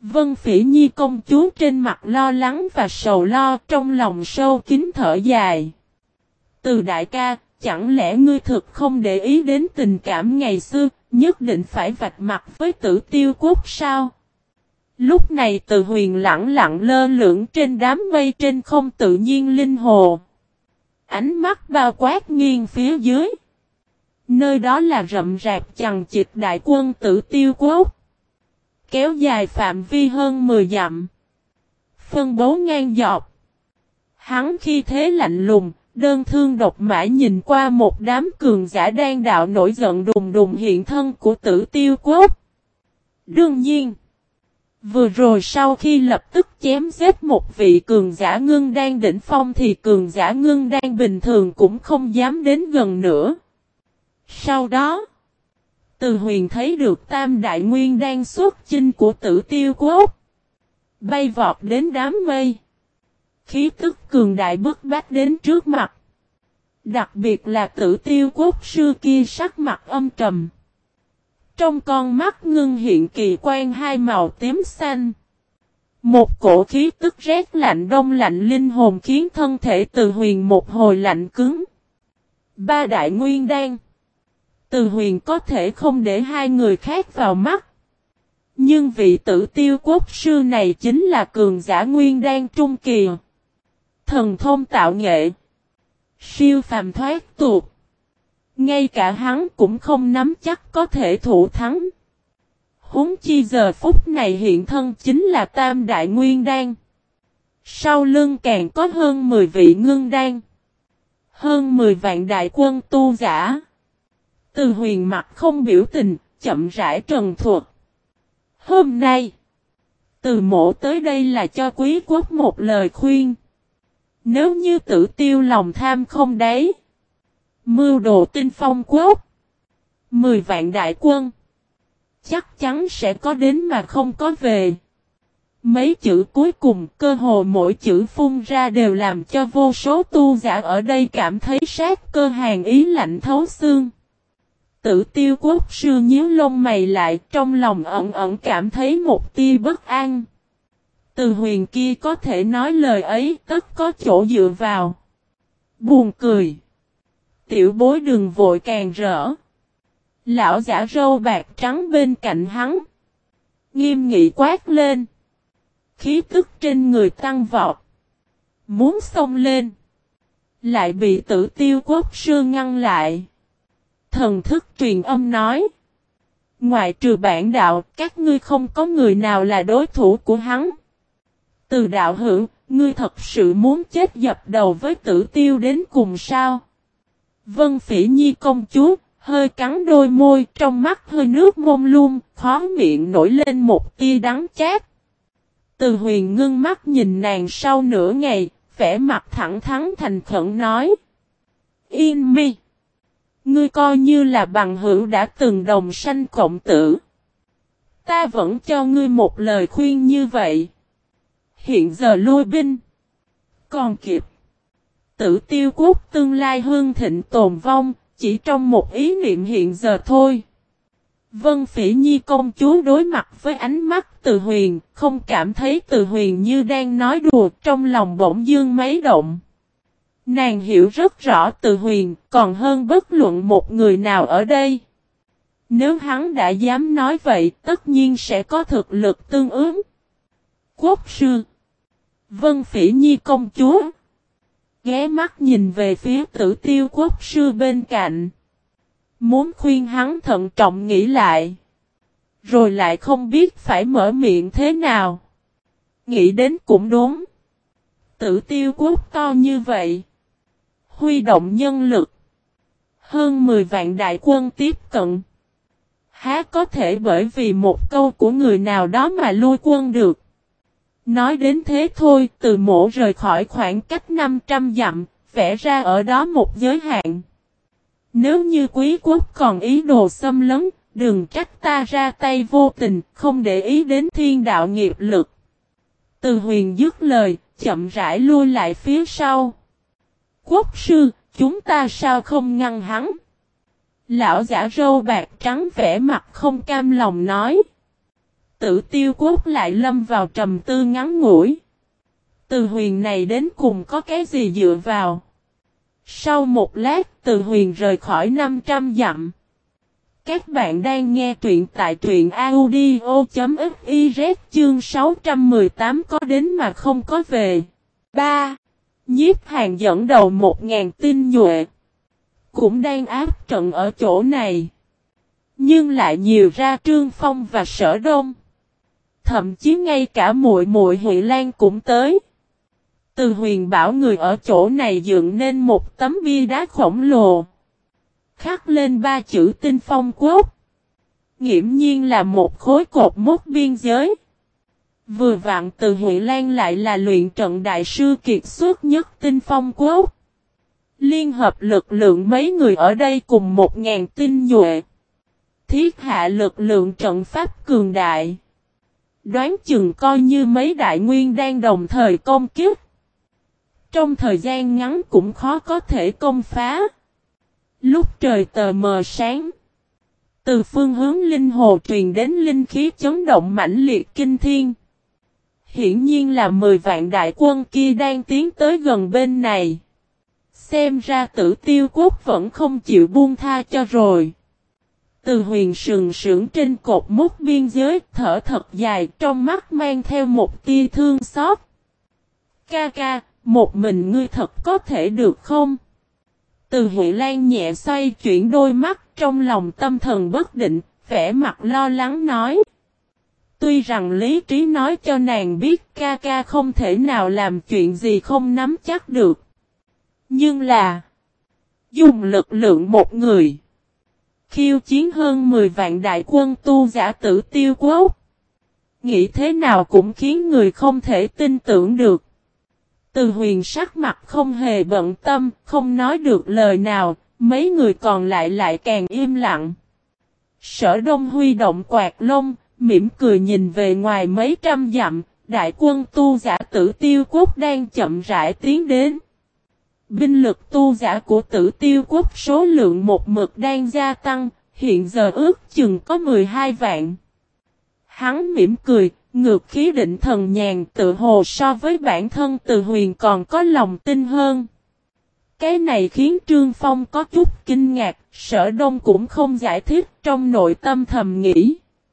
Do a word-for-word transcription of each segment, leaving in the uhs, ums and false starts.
Vân Phỉ Nhi công chúa trên mặt lo lắng và sầu lo, trong lòng sâu kín thở dài. Từ đại ca, chẳng lẽ ngươi thực không để ý đến tình cảm ngày xưa, nhất định phải vạch mặt với Tử Tiêu Quốc sao? Lúc này Từ Huyền lẳng lặng lơ lửng trên đám mây trên không tự nhiên linh hồ. Ánh mắt bao quát nghiêng phía dưới. Nơi đó là rậm rạp chằng chịt đại quân Tử Tiêu Quốc. Kéo dài phạm vi hơn mười dặm. Phân bố ngang dọc. Hắn khi thế lạnh lùng, đơn thương độc mã nhìn qua một đám cường giả đang đạo nổi giận đùng đùng hiện thân của Tử Tiêu Quốc. Đương nhiên, vừa rồi sau khi lập tức chém giết một vị cường giả ngưng đan đỉnh phong thì cường giả ngưng đan bình thường cũng không dám đến gần nữa. Sau đó, Từ Huyền thấy được Tam Đại Nguyên đang xuất chinh của Tử Tiêu Quốc. Bay vọt đến đám mây. Khí tức cường đại bức bách đến trước mặt. Đặc biệt là Tử Tiêu Quốc sư kia sắc mặt âm trầm. Trong con mắt ngưng hiện kỳ quan hai màu tím xanh. Một cổ khí tức rét lạnh đông lạnh linh hồn khiến thân thể Từ Huyền một hồi lạnh cứng. Ba Đại Nguyên Đan. Từ Huyền có thể không để hai người khác vào mắt. Nhưng vị Tử Tiêu Quốc sư này chính là cường giả Nguyên Đan trung kỳ. Thần thông tạo nghệ. Siêu phàm thoát tục. Ngay cả hắn cũng không nắm chắc có thể thủ thắng. Huống chi giờ phút này hiện thân chính là Tam Đại Nguyên Đan. Sau lưng càng có hơn mười vị ngưng đan. Hơn mười vạn đại quân tu giả. Từ Huyền mặt không biểu tình, chậm rãi trần thuật. Hôm nay, Từ Mỗ tới đây là cho quý quốc một lời khuyên. Nếu như Tử Tiêu lòng tham không đáy, mưu đồ tinh phong quốc, mười vạn đại quân, chắc chắn sẽ có đến mà không có về. Mấy chữ cuối cùng cơ hồ mỗi chữ phun ra đều làm cho vô số tu giả ở đây cảm thấy sát cơ hàn ý lạnh thấu xương. Tử Tiêu Quốc sư nhíu lông mày lại, trong lòng ẩn ẩn cảm thấy một tia bất an. Từ Huyền kia có thể nói lời ấy tất có chỗ dựa vào. Buồn cười. Tiểu bối đừng vội càng rỡ. Lão giả râu bạc trắng bên cạnh hắn. Nghiêm nghị quát lên. Khí tức trên người tăng vọt. Muốn xông lên. Lại bị Tử Tiêu Quốc sư ngăn lại. Thần thức truyền âm nói. Ngoại trừ bản đạo, các ngươi không có người nào là đối thủ của hắn. Từ đạo hữu, ngươi thật sự muốn chết dập đầu với Tử Tiêu đến cùng sao? Vân Phỉ Nhi công chúa, hơi cắn đôi môi, trong mắt hơi nước mông lung, khó miệng nổi lên một tia đắng chát. Từ Huyền ngưng mắt nhìn nàng sau nửa ngày, vẻ mặt thẳng thắn thành khẩn nói. Yên mi. Ngươi coi như là bằng hữu đã từng đồng sanh cộng tử. Ta vẫn cho ngươi một lời khuyên như vậy. Hiện giờ lui binh. Còn kịp. Tử Tiêu Quốc tương lai hương thịnh tồn vong, chỉ trong một ý niệm hiện giờ thôi. Vân Phỉ Nhi công chúa đối mặt với ánh mắt Từ Huyền, không cảm thấy Từ Huyền như đang nói đùa, trong lòng bỗng dưng mấy động. Nàng hiểu rất rõ Từ Huyền, còn hơn bất luận một người nào ở đây. Nếu hắn đã dám nói vậy, tất nhiên sẽ có thực lực tương ứng. Quốc sư. Vân Phỉ Nhi công chúa. Ghé mắt nhìn về phía Tử Tiêu Quốc sư bên cạnh. Muốn khuyên hắn thận trọng nghĩ lại. Rồi lại không biết phải mở miệng thế nào. Nghĩ đến cũng đúng. Tử Tiêu Quốc to như vậy. Huy động nhân lực. Hơn mười vạn đại quân tiếp cận. Há có thể bởi vì một câu của người nào đó mà lui quân được. Nói đến thế thôi, Từ Mỗ rời khỏi khoảng cách năm trăm dặm, vẽ ra ở đó một giới hạn. Nếu như quý quốc còn ý đồ xâm lấn, đừng trách ta ra tay vô tình, không để ý đến thiên đạo nghiệp lực. Từ Huyền dứt lời, chậm rãi lui lại phía sau. Quốc sư, chúng ta sao không ngăn hắn? Lão giả râu bạc trắng vẻ mặt không cam lòng nói. Tử Tiêu Quốc lại lâm vào trầm tư ngắn ngủi. Từ Huyền này đến cùng có cái gì dựa vào? Sau một lát, Từ Huyền rời khỏi năm trăm dặm. Các bạn đang nghe truyện tại truyện audio.fiz chương sáu trăm mười tám có đến mà không có về. ba. Nhiếp Hàn dẫn đầu một ngàn tinh nhuệ. Cũng đang áp trận ở chỗ này. Nhưng lại nhiều ra Trương Phong và Sở Đông. Thậm chí ngay cả muội muội Huệ Lan cũng tới. Từ Huyền bảo người ở chỗ này dựng nên một tấm bia đá khổng lồ. Khắc lên ba chữ Tinh Phong Quốc. Nghiễm nhiên là một khối cột mốc biên giới. Vừa vặn Từ Huệ Lan lại là luyện trận đại sư kiệt xuất nhất Tinh Phong Quốc. Liên hợp lực lượng mấy người ở đây cùng một ngàn tinh nhuệ. Thiết hạ lực lượng trận pháp cường đại. Đoán chừng coi như mấy đại nguyên đang đồng thời công kích. Trong thời gian ngắn cũng khó có thể công phá. Lúc trời tờ mờ sáng. Từ phương hướng linh hồ truyền đến linh khí chấn động mãnh liệt kinh thiên. Hiển nhiên là mười vạn đại quân kia đang tiến tới gần bên này. Xem ra Tử Tiêu Quốc vẫn không chịu buông tha cho rồi. Từ Huyền sừng sững trên cột mốc biên giới, thở thật dài, trong mắt mang theo một tia thương xót. Ca ca, một mình ngươi thật có thể được không? Từ Huệ Lan nhẹ xoay chuyển đôi mắt, trong lòng tâm thần bất định, vẻ mặt lo lắng nói. Tuy rằng lý trí nói cho nàng biết ca ca không thể nào làm chuyện gì không nắm chắc được. Nhưng là dùng lực lượng một người khiêu chiến hơn mười vạn đại quân tu giả Tử Tiêu Quốc. Nghĩ thế nào cũng khiến người không thể tin tưởng được. Từ Huyền sắc mặt không hề bận tâm, không nói được lời nào, mấy người còn lại lại càng im lặng. Sở Đông huy động quạt lông, mỉm cười nhìn về ngoài mấy trăm dặm, đại quân tu giả Tử Tiêu Quốc đang chậm rãi tiến đến. Binh lực tu giả của Tử Tiêu Quốc số lượng một mực đang gia tăng, hiện giờ ước chừng có mười hai vạn. Hắn mỉm cười, ngược khí định thần nhàn, tự hồ so với bản thân Từ Huyền còn có lòng tin hơn. Cái này khiến Trương Phong có chút kinh ngạc, Sở Đông cũng không giải thích, trong nội tâm thầm nghĩ.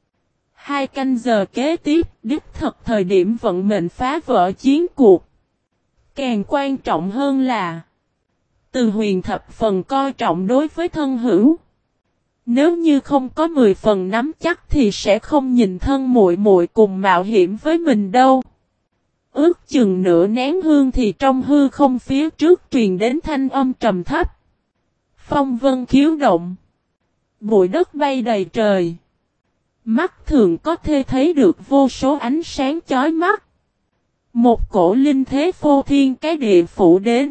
Hai canh giờ kế tiếp, đích thật thời điểm vận mệnh phá vỡ chiến cuộc. Càng quan trọng hơn là Từ Huyền thập phần coi trọng đối với thân hữu. Nếu như không có mười phần nắm chắc thì sẽ không nhìn thân muội muội cùng mạo hiểm với mình đâu. Ước chừng nửa nén hương thì trong hư không phía trước truyền đến thanh âm trầm thấp. Phong vân khiếu động. Bụi đất bay đầy trời. Mắt thường có thể thấy được vô số ánh sáng chói mắt. Một cổ linh thế phô thiên cái địa phủ đến.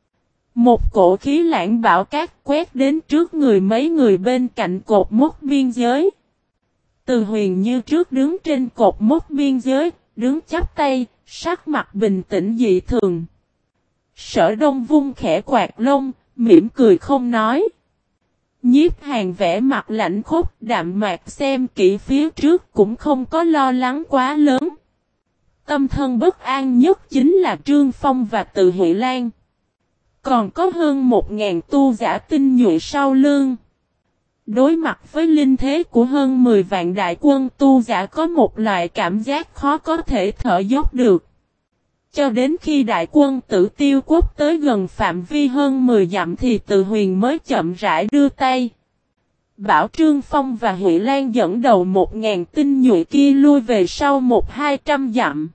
Một cổ khí lãng bão cát quét đến trước người mấy người bên cạnh cột mốc biên giới. Từ Huyền như trước đứng trên cột mốc biên giới, đứng chắp tay, sắc mặt bình tĩnh dị thường. Sở Đông vung khẽ quạt lông, mỉm cười không nói. Nhiếp Hàn vẽ mặt lạnh khốc, đạm mạc xem kỹ phía trước cũng không có lo lắng quá lớn. Tâm thân bất an nhất chính là Trương Phong và Từ Huệ Lan. Còn có hơn một ngàn tu giả tinh nhuệ sau lưng. Đối mặt với linh thế của hơn mười vạn đại quân tu giả có một loại cảm giác khó có thể thở dốc được. Cho đến khi đại quân Tử Tiêu Quốc tới gần phạm vi hơn mười dặm thì Từ Huyền mới chậm rãi đưa tay. Bảo Trương Phong và Huệ Lan dẫn đầu một ngàn tinh nhuệ kia lui về sau một hai trăm dặm.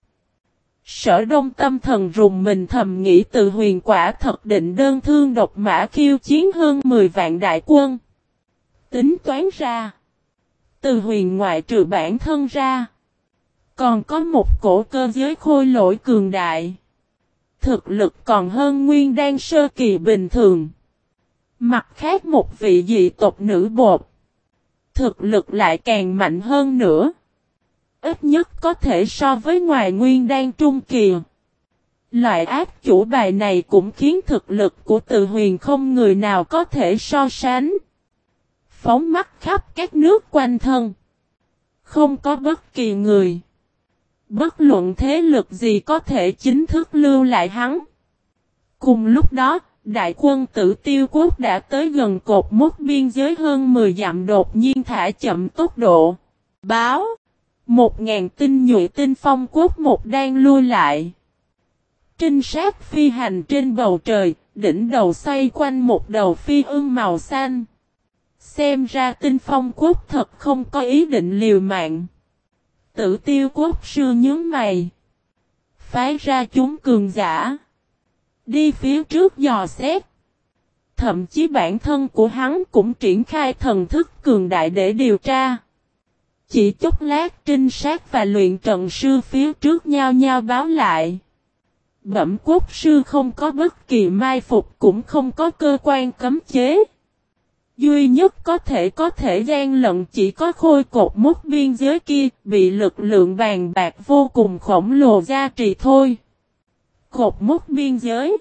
Sở Đông tâm thần rùng mình thầm nghĩ Từ Huyền quả thật định đơn thương độc mã khiêu chiến hơn mười vạn đại quân. Tính toán ra, Từ Huyền ngoại trừ bản thân ra, còn có một cổ cơ giới khôi lỗi cường đại. Thực lực còn hơn Nguyên Đan sơ kỳ bình thường. Mặt khác một vị dị tộc nữ bột. Thực lực lại càng mạnh hơn nữa. Ít nhất có thể so với ngoài Nguyên Đan trung kỳ. Loại ác chủ bài này cũng khiến thực lực của Từ Huyền không người nào có thể so sánh. Phóng mắt khắp các nước quanh thân. Không có bất kỳ người, bất luận thế lực gì có thể chính thức lưu lại hắn. Cùng lúc đó, đại quân Tử Tiêu Quốc đã tới gần cột mốc biên giới hơn mười dặm, đột nhiên thả chậm tốc độ. Báo! Một ngàn tinh nhuệ tinh phong quốc một đang lui lại. Trinh sát phi hành trên bầu trời, đỉnh đầu xoay quanh một đầu phi ưng màu xanh. Xem ra tinh phong quốc thật không có ý định liều mạng. Tử Tiêu Quốc sư nhướng mày, phái ra chúng cường giả đi phía trước dò xét. Thậm chí bản thân của hắn cũng triển khai thần thức cường đại để điều tra. Chỉ chốc lát trinh sát và luyện trận sư phía trước nhao nhao báo lại. Bẩm quốc sư không có bất kỳ mai phục, cũng không có cơ quan cấm chế. Duy nhất có thể có thể gian lận chỉ có khôi cột mốc biên giới kia, bị lực lượng bàn bạc vô cùng khổng lồ gia trì thôi. Cột mốc biên giới.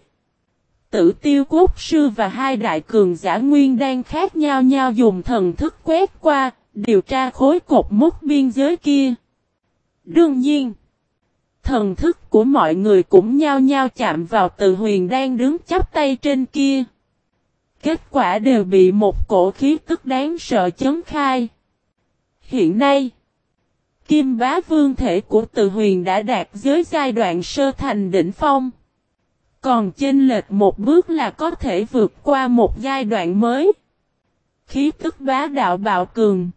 Tử Tiêu Quốc sư và hai đại cường giả nguyên đang khác nhau nhau dùng thần thức quét qua, điều tra khối cột mốc biên giới kia. Đương nhiên, thần thức của mọi người cũng nhau nhau chạm vào Từ Huyền đang đứng chắp tay trên kia. Kết quả đều bị một cổ khí tức đáng sợ chấn khai. Hiện nay, Kim Bá Vương thể của Từ Huyền đã đạt giới giai đoạn sơ thành đỉnh phong. Còn chênh lệch một bước là có thể vượt qua một giai đoạn mới. Khí tức bá đạo bạo cường.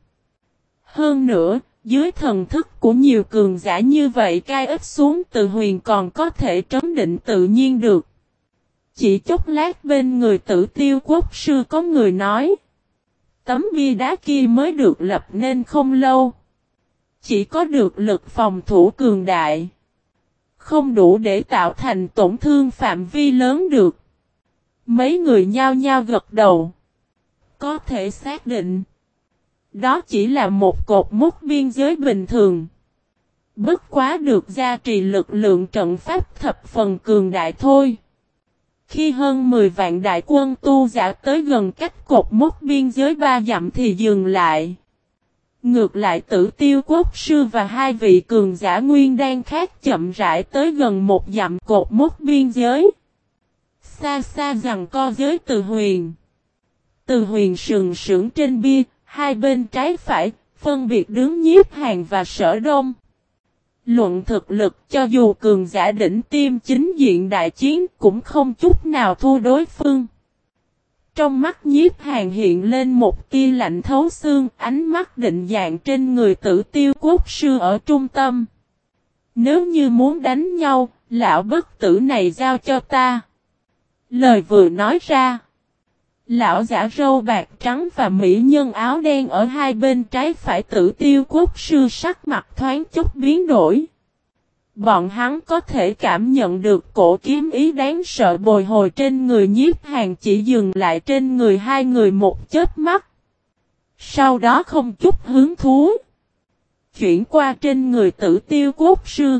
Hơn nữa, dưới thần thức của nhiều cường giả như vậy cai ít xuống, Từ Huyền còn có thể trấn định tự nhiên được. Chỉ chốc lát bên người Tử Tiêu Quốc sư có người nói. Tấm bia đá kia mới được lập nên không lâu. Chỉ có được lực phòng thủ cường đại. Không đủ để tạo thành tổn thương phạm vi lớn được. Mấy người nhao nhao gật đầu. Có thể xác định. Đó chỉ là một cột mốc biên giới bình thường. Bất quá được gia trì lực lượng trận pháp thập phần cường đại thôi. Khi hơn mười vạn đại quân tu giả tới gần cách cột mốc biên giới ba dặm thì dừng lại. Ngược lại Tử Tiêu Quốc sư và hai vị cường giả nguyên đan khác chậm rãi tới gần một dặm cột mốc biên giới. Xa xa giằng co giới Từ Huyền. Từ Huyền sừng sững trên bia, hai bên trái phải, phân biệt đứng Nhiếp Hàn và Sở Đông. Luận thực lực cho dù cường giả đỉnh tiêm chính diện đại chiến cũng không chút nào thua đối phương. Trong mắt Nhiếp Hàn hiện lên một tia lạnh thấu xương, ánh mắt định dạng trên người Tử Tiêu Quốc sư ở trung tâm. Nếu như muốn đánh nhau, lão bất tử này giao cho ta. Lời vừa nói ra. Lão giả râu bạc trắng và mỹ nhân áo đen ở hai bên trái phải Tử Tiêu Quốc sư sắc mặt thoáng chốc biến đổi. Bọn hắn có thể cảm nhận được cổ kiếm ý đáng sợ bồi hồi trên người Nhiếp Hàn, chỉ dừng lại trên người hai người một chớp mắt. Sau đó không chút hứng thú. Chuyển qua trên người Tử Tiêu Quốc sư.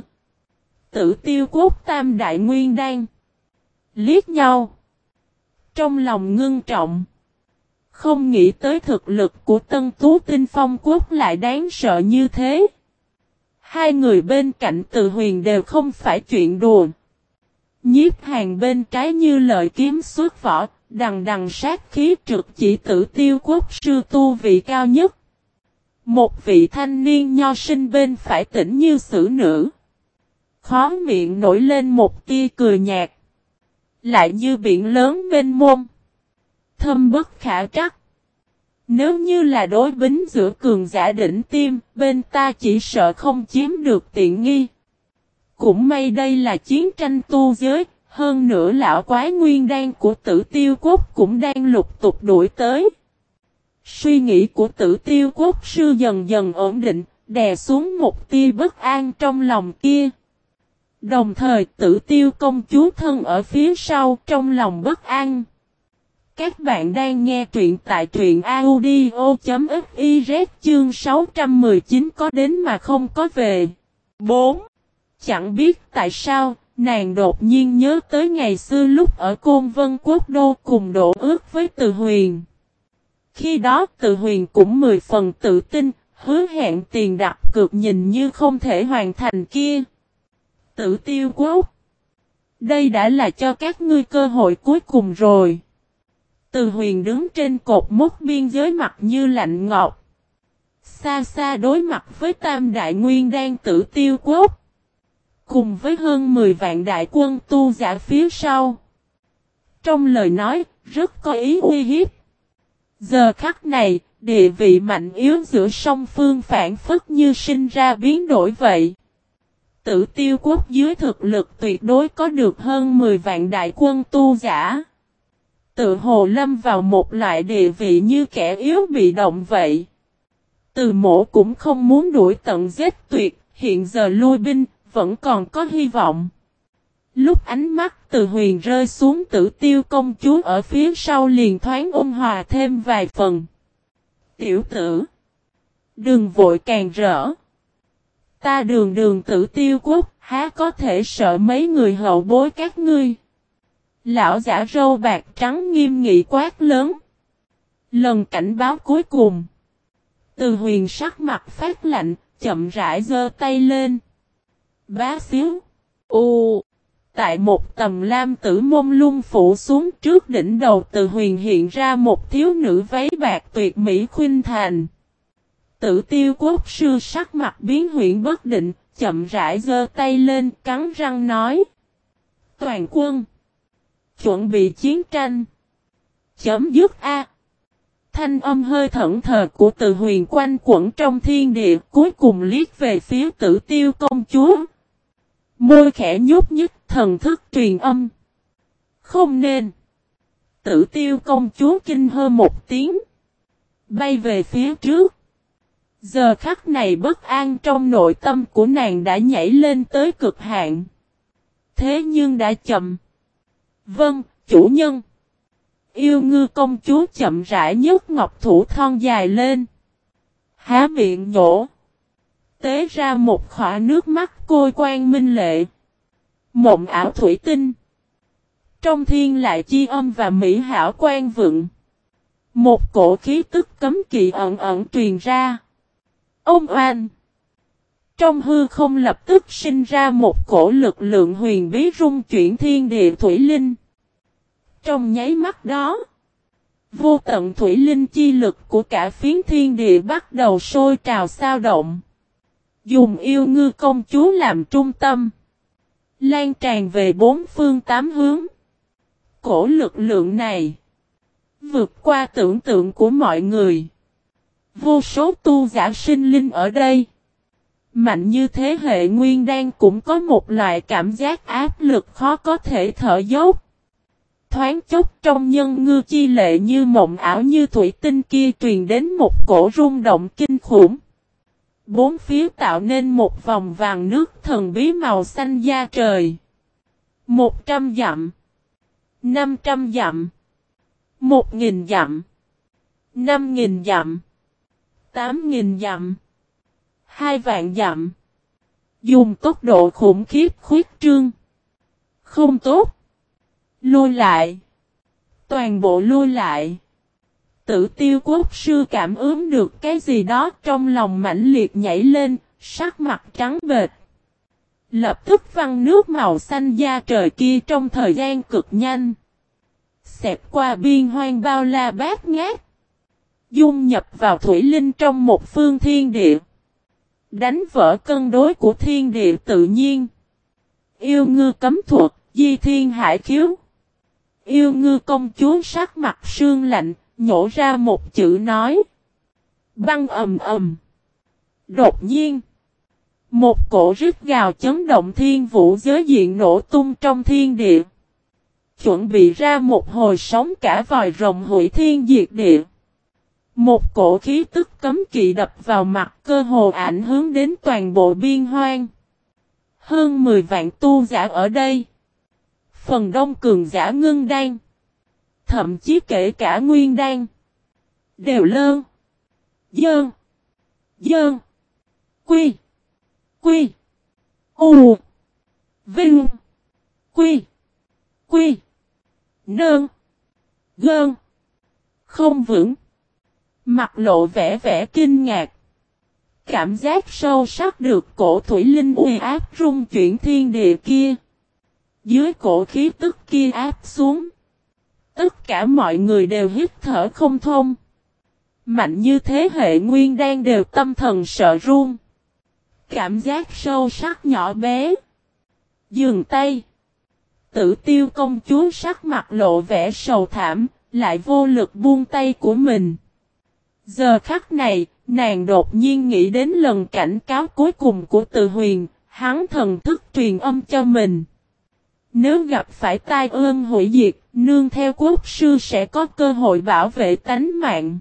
Tử Tiêu Quốc tam đại nguyên đan. Liếc nhau. Trong lòng ngưng trọng. Không nghĩ tới thực lực của Tân Tú Tinh Phong Quốc lại đáng sợ như thế. Hai người bên cạnh Từ Huyền đều không phải chuyện đùa. Nhiếp Hàn bên trái như lợi kiếm xuất vỏ, đằng đằng sát khí trực chỉ Tử Tiêu Quốc sư tu vị cao nhất. Một vị thanh niên nho sinh bên phải tĩnh như xử nữ. Khó miệng nổi lên một tia cười nhạt. Lại như biển lớn mênh mông. Thâm bất khả trắc. Nếu như là đối bính giữa cường giả đỉnh tiêm, bên ta chỉ sợ không chiếm được tiện nghi. Cũng may đây là chiến tranh tu giới, hơn nữa lão quái nguyên đan của Tử Tiêu Quốc cũng đang lục tục đuổi tới. Suy nghĩ của Tử Tiêu Quốc sư dần dần ổn định, đè xuống một tia bất an trong lòng kia. Đồng thời Tử Tiêu công chúa thân ở phía sau trong lòng bất an. Các bạn đang nghe truyện tại truyện audio.fiz chương sáu trăm mười chín có đến mà không có về. bốn. Chẳng biết tại sao, nàng đột nhiên nhớ tới ngày xưa lúc ở Côn Vân Quốc Đô cùng đổ ước với Từ Huyền. Khi đó Từ Huyền cũng mười phần tự tin, hứa hẹn tiền đặt cược nhìn như không thể hoàn thành kia. Tử Tiêu Quốc. Đây đã là cho các ngươi cơ hội cuối cùng rồi. Từ Huyền đứng trên cột mốc biên giới mặt như lạnh ngọc. Xa xa đối mặt với Tam Đại Nguyên Đan Tử Tiêu Quốc. Cùng với hơn mười vạn đại quân tu giả phía sau. Trong lời nói, rất có ý uy hiếp. Giờ khắc này, địa vị mạnh yếu giữa song phương phản phất như sinh ra biến đổi vậy. Tử Tiêu Quốc dưới thực lực tuyệt đối có được hơn mười vạn đại quân tu giả. Tự hồ lâm vào một loại địa vị như kẻ yếu bị động vậy. Từ Mộ cũng không muốn đuổi tận giết tuyệt, hiện giờ lui binh, vẫn còn có hy vọng. Lúc ánh mắt Từ Huyền rơi xuống Tử Tiêu công chúa ở phía sau liền thoáng ôn hòa thêm vài phần. Tiểu tử, đừng vội càng rỡ. Ta đường đường Tử Tiêu Quốc, há có thể sợ mấy người hậu bối các ngươi. Lão giả râu bạc trắng nghiêm nghị quát lớn. Lần cảnh báo cuối cùng. Từ Huyền sắc mặt phát lạnh, chậm rãi giơ tay lên. Bá xíu. U. Tại một tầm lam tử mông lung phủ xuống trước đỉnh đầu Từ Huyền hiện ra một thiếu nữ váy bạc tuyệt mỹ khuynh thành. Tử Tiêu Quốc sư sắc mặt biến huyễn bất định, chậm rãi giơ tay lên cắn răng nói. Toàn quân. Chuẩn bị chiến tranh. Chấm dứt A. Thanh âm hơi thẫn thờ của Từ Huyền quanh quẩn trong thiên địa cuối cùng liếc về phía Tử Tiêu công chúa. Môi khẽ nhúc nhích thần thức truyền âm. Không nên. Tử Tiêu công chúa kinh hơ một tiếng. Bay về phía trước. Giờ khắc này bất an trong nội tâm của nàng đã nhảy lên tới cực hạn. Thế nhưng đã chậm. Vâng, chủ nhân. Yêu ngư công chúa chậm rãi nhấc ngọc thủ thon dài lên. Há miệng nhổ. Tế ra một khỏa nước mắt côi quang minh lệ. Mộng ảo thủy tinh. Trong thiên lại chi âm và mỹ hảo quan vượng. Một cổ khí tức cấm kỵ ẩn ẩn truyền ra. Ông oan. Trong hư không lập tức sinh ra một cổ lực lượng huyền bí rung chuyển thiên địa thủy linh. Trong nháy mắt đó, vô tận thủy linh chi lực của cả phiến thiên địa bắt đầu sôi trào sao động. Dùng yêu ngư công chúa làm trung tâm. Lan tràn về bốn phương tám hướng. Cổ lực lượng này vượt qua tưởng tượng của mọi người. Vô số tu giả sinh linh ở đây. Mạnh như thế hệ nguyên đan cũng có một loại cảm giác áp lực khó có thể thở dốc. Thoáng chốc trong nhân ngư chi lệ như mộng ảo như thủy tinh kia truyền đến một cổ rung động kinh khủng. Bốn phía tạo nên một vòng vàng nước thần bí màu xanh da trời. Một trăm dặm. Năm trăm dặm. Một nghìn dặm. Năm nghìn dặm. Tám nghìn dặm. Hai vạn dặm. Dùng tốc độ khủng khiếp khuyết trương. Không tốt. Lui lại. Toàn bộ lui lại. Tử Tiêu Quốc sư cảm ứng được cái gì đó trong lòng mãnh liệt nhảy lên, sắc mặt trắng bệch. Lập tức văng nước màu xanh da trời kia trong thời gian cực nhanh. Xẹp qua biên hoang bao la bát ngát. Dung nhập vào thủy linh trong một phương thiên địa. Đánh vỡ cân đối của thiên địa tự nhiên. Yêu ngư cấm thuật, di thiên hải khiếu. Yêu ngư công chúa sắc mặt sương lạnh, nhổ ra một chữ nói. Băng ầm ầm. Đột nhiên. Một cổ rít gào chấn động thiên vũ giới diện nổ tung trong thiên địa. Chuẩn bị ra một hồi sóng cả vòi rồng hủy thiên diệt địa. Một cổ khí tức cấm kỵ đập vào mặt cơ hồ ảnh hưởng đến toàn bộ biên hoang. Hơn mười vạn tu giả ở đây. Phần đông cường giả ngưng đan. Thậm chí kể cả nguyên đan. Đều lơn. Dơn. Dơn. Quy. Quy. U. Vinh. Quy. Quy. Nơn. Gơn. Không vững. Mặt lộ vẻ vẻ kinh ngạc. Cảm giác sâu sắc được cổ thủy linh uy áp rung chuyển thiên địa kia. Dưới cổ khí tức kia áp xuống. Tất cả mọi người đều hít thở không thông. Mạnh như thế hệ nguyên đan đều tâm thần sợ run. Cảm giác sâu sắc nhỏ bé. Dừng tay. Tử Tiêu công chúa sắc mặt lộ vẻ sầu thảm, lại vô lực buông tay của mình. Giờ khắc này, nàng đột nhiên nghĩ đến lần cảnh cáo cuối cùng của Từ Huyền, hắn thần thức truyền âm cho mình. Nếu gặp phải tai ương hủy diệt, nương theo quốc sư sẽ có cơ hội bảo vệ tánh mạng.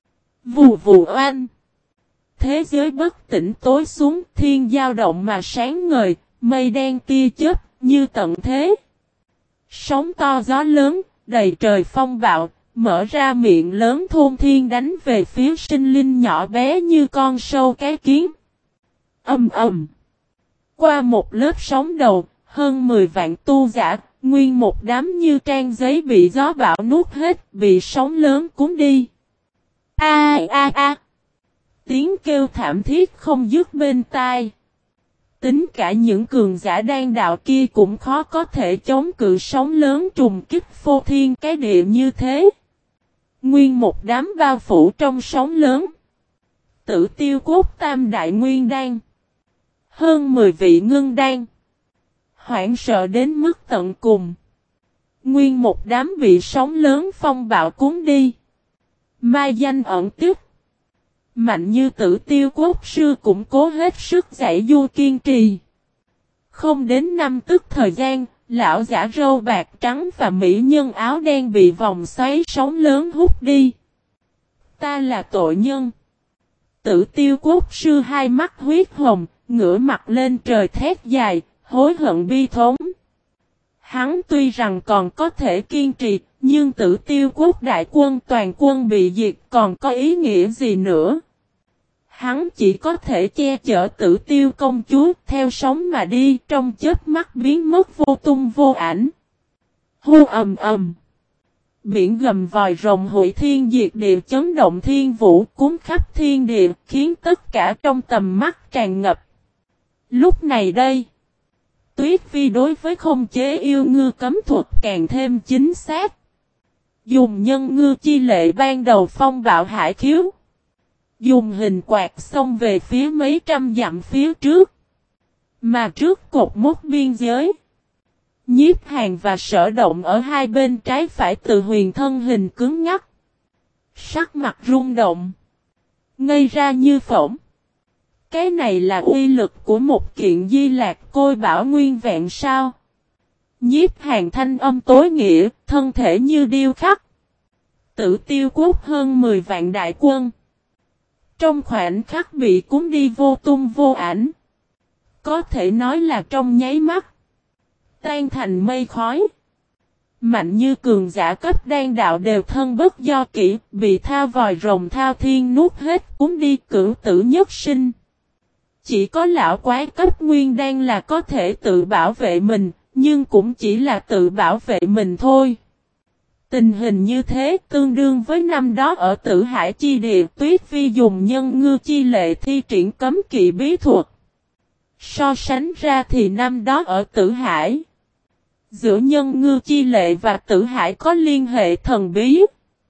Vù vù oanh. Thế giới bất tỉnh tối xuống, thiên dao động mà sáng ngời, mây đen tia chớp, như tận thế. Sóng to gió lớn, đầy trời phong bạo, mở ra miệng lớn thôn thiên đánh về phía sinh linh nhỏ bé như con sâu cái kiến. Ầm ầm. Qua một lớp sóng đầu, hơn mười vạn tu giả, nguyên một đám như trang giấy bị gió bão nuốt hết, bị sóng lớn cuốn đi. A a a. Tiếng kêu thảm thiết không dứt bên tai. Tính cả những cường giả đan đạo kia cũng khó có thể chống cự sóng lớn trùng kích phô thiên cái địa như thế. Nguyên một đám bao phủ trong sóng lớn. Tử Tiêu cốt tam đại nguyên đan. Hơn mười vị ngưng đan. Hoảng sợ đến mức tận cùng. Nguyên một đám bị sóng lớn phong bạo cuốn đi. Mai danh ẩn tích. Mạnh như Tử Tiêu quốc sư cũng cố hết sức giải du kiên trì. Không đến năm tức thời gian, lão giả râu bạc trắng và mỹ nhân áo đen bị vòng xoáy sóng lớn hút đi. Ta là tội nhân. Tử Tiêu quốc sư hai mắt huyết hồng, ngửa mặt lên trời thét dài, hối hận bi thống. Hắn tuy rằng còn có thể kiên trì, nhưng Tử Tiêu quốc đại quân toàn quân bị diệt còn có ý nghĩa gì nữa? Hắn chỉ có thể che chở Tử Tiêu công chúa theo sóng mà đi, trong chớp mắt biến mất vô tung vô ảnh. Hô ầm ầm. Biển gầm vòi rồng hủy thiên diệt địa chấn động thiên vũ cuốn khắp thiên địa, khiến tất cả trong tầm mắt tràn ngập. Lúc này đây, Tuyết Phi đối với không chế yêu ngư cấm thuật càng thêm chính xác. Dùng nhân ngư chi lệ ban đầu phong bạo hải khiếu. Dùng hình quạt xông về phía mấy trăm dặm phía trước. Mà trước cột mốc biên giới. Nhiếp Hàn và Sở Động ở hai bên trái phải Từ Huyền thân hình cứng ngắc. Sắc mặt rung động. Ngây ra như phỏng. Cái này là uy lực của một kiện di lạc côi bảo nguyên vẹn sao? Nhiếp Hàn thanh âm tối nghĩa, thân thể như điêu khắc. Tử Tiêu quốc hơn mười vạn đại quân. Trong khoảnh khắc bị cuốn đi vô tung vô ảnh. Có thể nói là trong nháy mắt. Tan thành mây khói. Mạnh như cường giả cấp đan đạo đều thân bất do kỹ, bị tha vòi rồng thao thiên nuốt hết cuốn đi cửu tử nhất sinh. Chỉ có lão quái cấp nguyên đan là có thể tự bảo vệ mình, nhưng cũng chỉ là tự bảo vệ mình thôi. Tình hình như thế tương đương với năm đó ở Tử Hải chi địa Tuyết Phi dùng nhân ngư chi lệ thi triển cấm kỵ bí thuật. So sánh ra thì năm đó ở Tử Hải, giữa nhân ngư chi lệ và Tử Hải có liên hệ thần bí.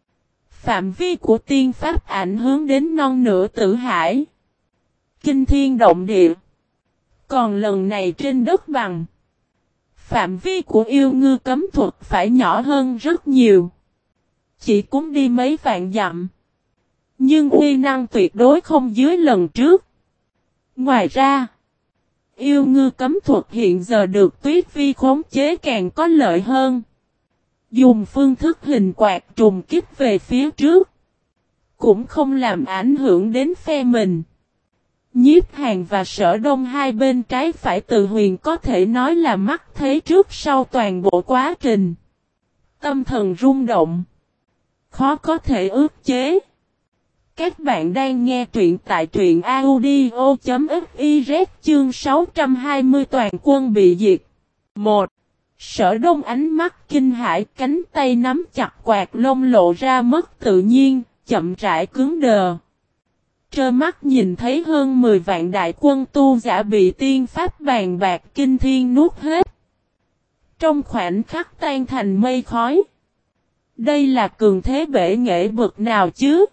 Phạm vi của tiên pháp ảnh hướng đến non nửa Tử Hải. Kinh thiên động địa. Còn lần này trên đất bằng, phạm vi của yêu ngư cấm thuật phải nhỏ hơn rất nhiều. Chỉ cũng đi mấy vạn dặm. Nhưng uy năng tuyệt đối không dưới lần trước. Ngoài ra, yêu ngư cấm thuật hiện giờ được Tuyết Phi khống chế càng có lợi hơn. Dùng phương thức hình quạt trùng kích về phía trước. Cũng không làm ảnh hưởng đến phe mình. Nhiếp Hàn và Sở Đông hai bên trái phải Từ Huyền có thể nói là mắt thấy trước sau toàn bộ quá trình. Tâm thần rung động. Khó có thể ước chế. Các bạn đang nghe truyện tại truyện audio chấm fiz chương sáu trăm hai mươi toàn quân bị diệt. một. Sở Đông ánh mắt kinh hãi, cánh tay nắm chặt quạt lông lộ ra mất tự nhiên, chậm rãi cứng đờ. trơ mắt nhìn thấy hơn mười vạn đại quân tu giả bị tiên pháp bàn bạc kinh thiên nuốt hết. Trong khoảnh khắc tan thành mây khói. Đây là cường thế bể nghệ bực nào chứ?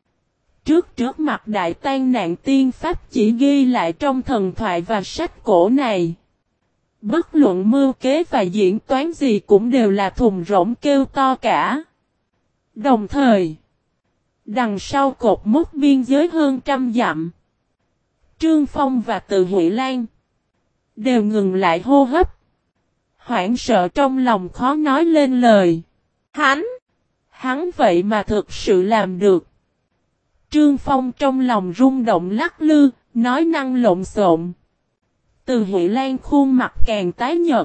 Trước trước mặt đại tan nạn tiên pháp chỉ ghi lại trong thần thoại và sách cổ này. Bất luận mưu kế và diễn toán gì cũng đều là thùng rỗng kêu to cả. Đồng thời, đằng sau cột mốc biên giới hơn trăm dặm, Trương Phong và Từ Huệ Lan đều ngừng lại hô hấp. Hoảng sợ trong lòng khó nói lên lời. Hắn! Hắn vậy mà thực sự làm được. Trương Phong trong lòng rung động lắc lư, nói năng lộn xộn. Từ Huệ Lan khuôn mặt càng tái nhợt.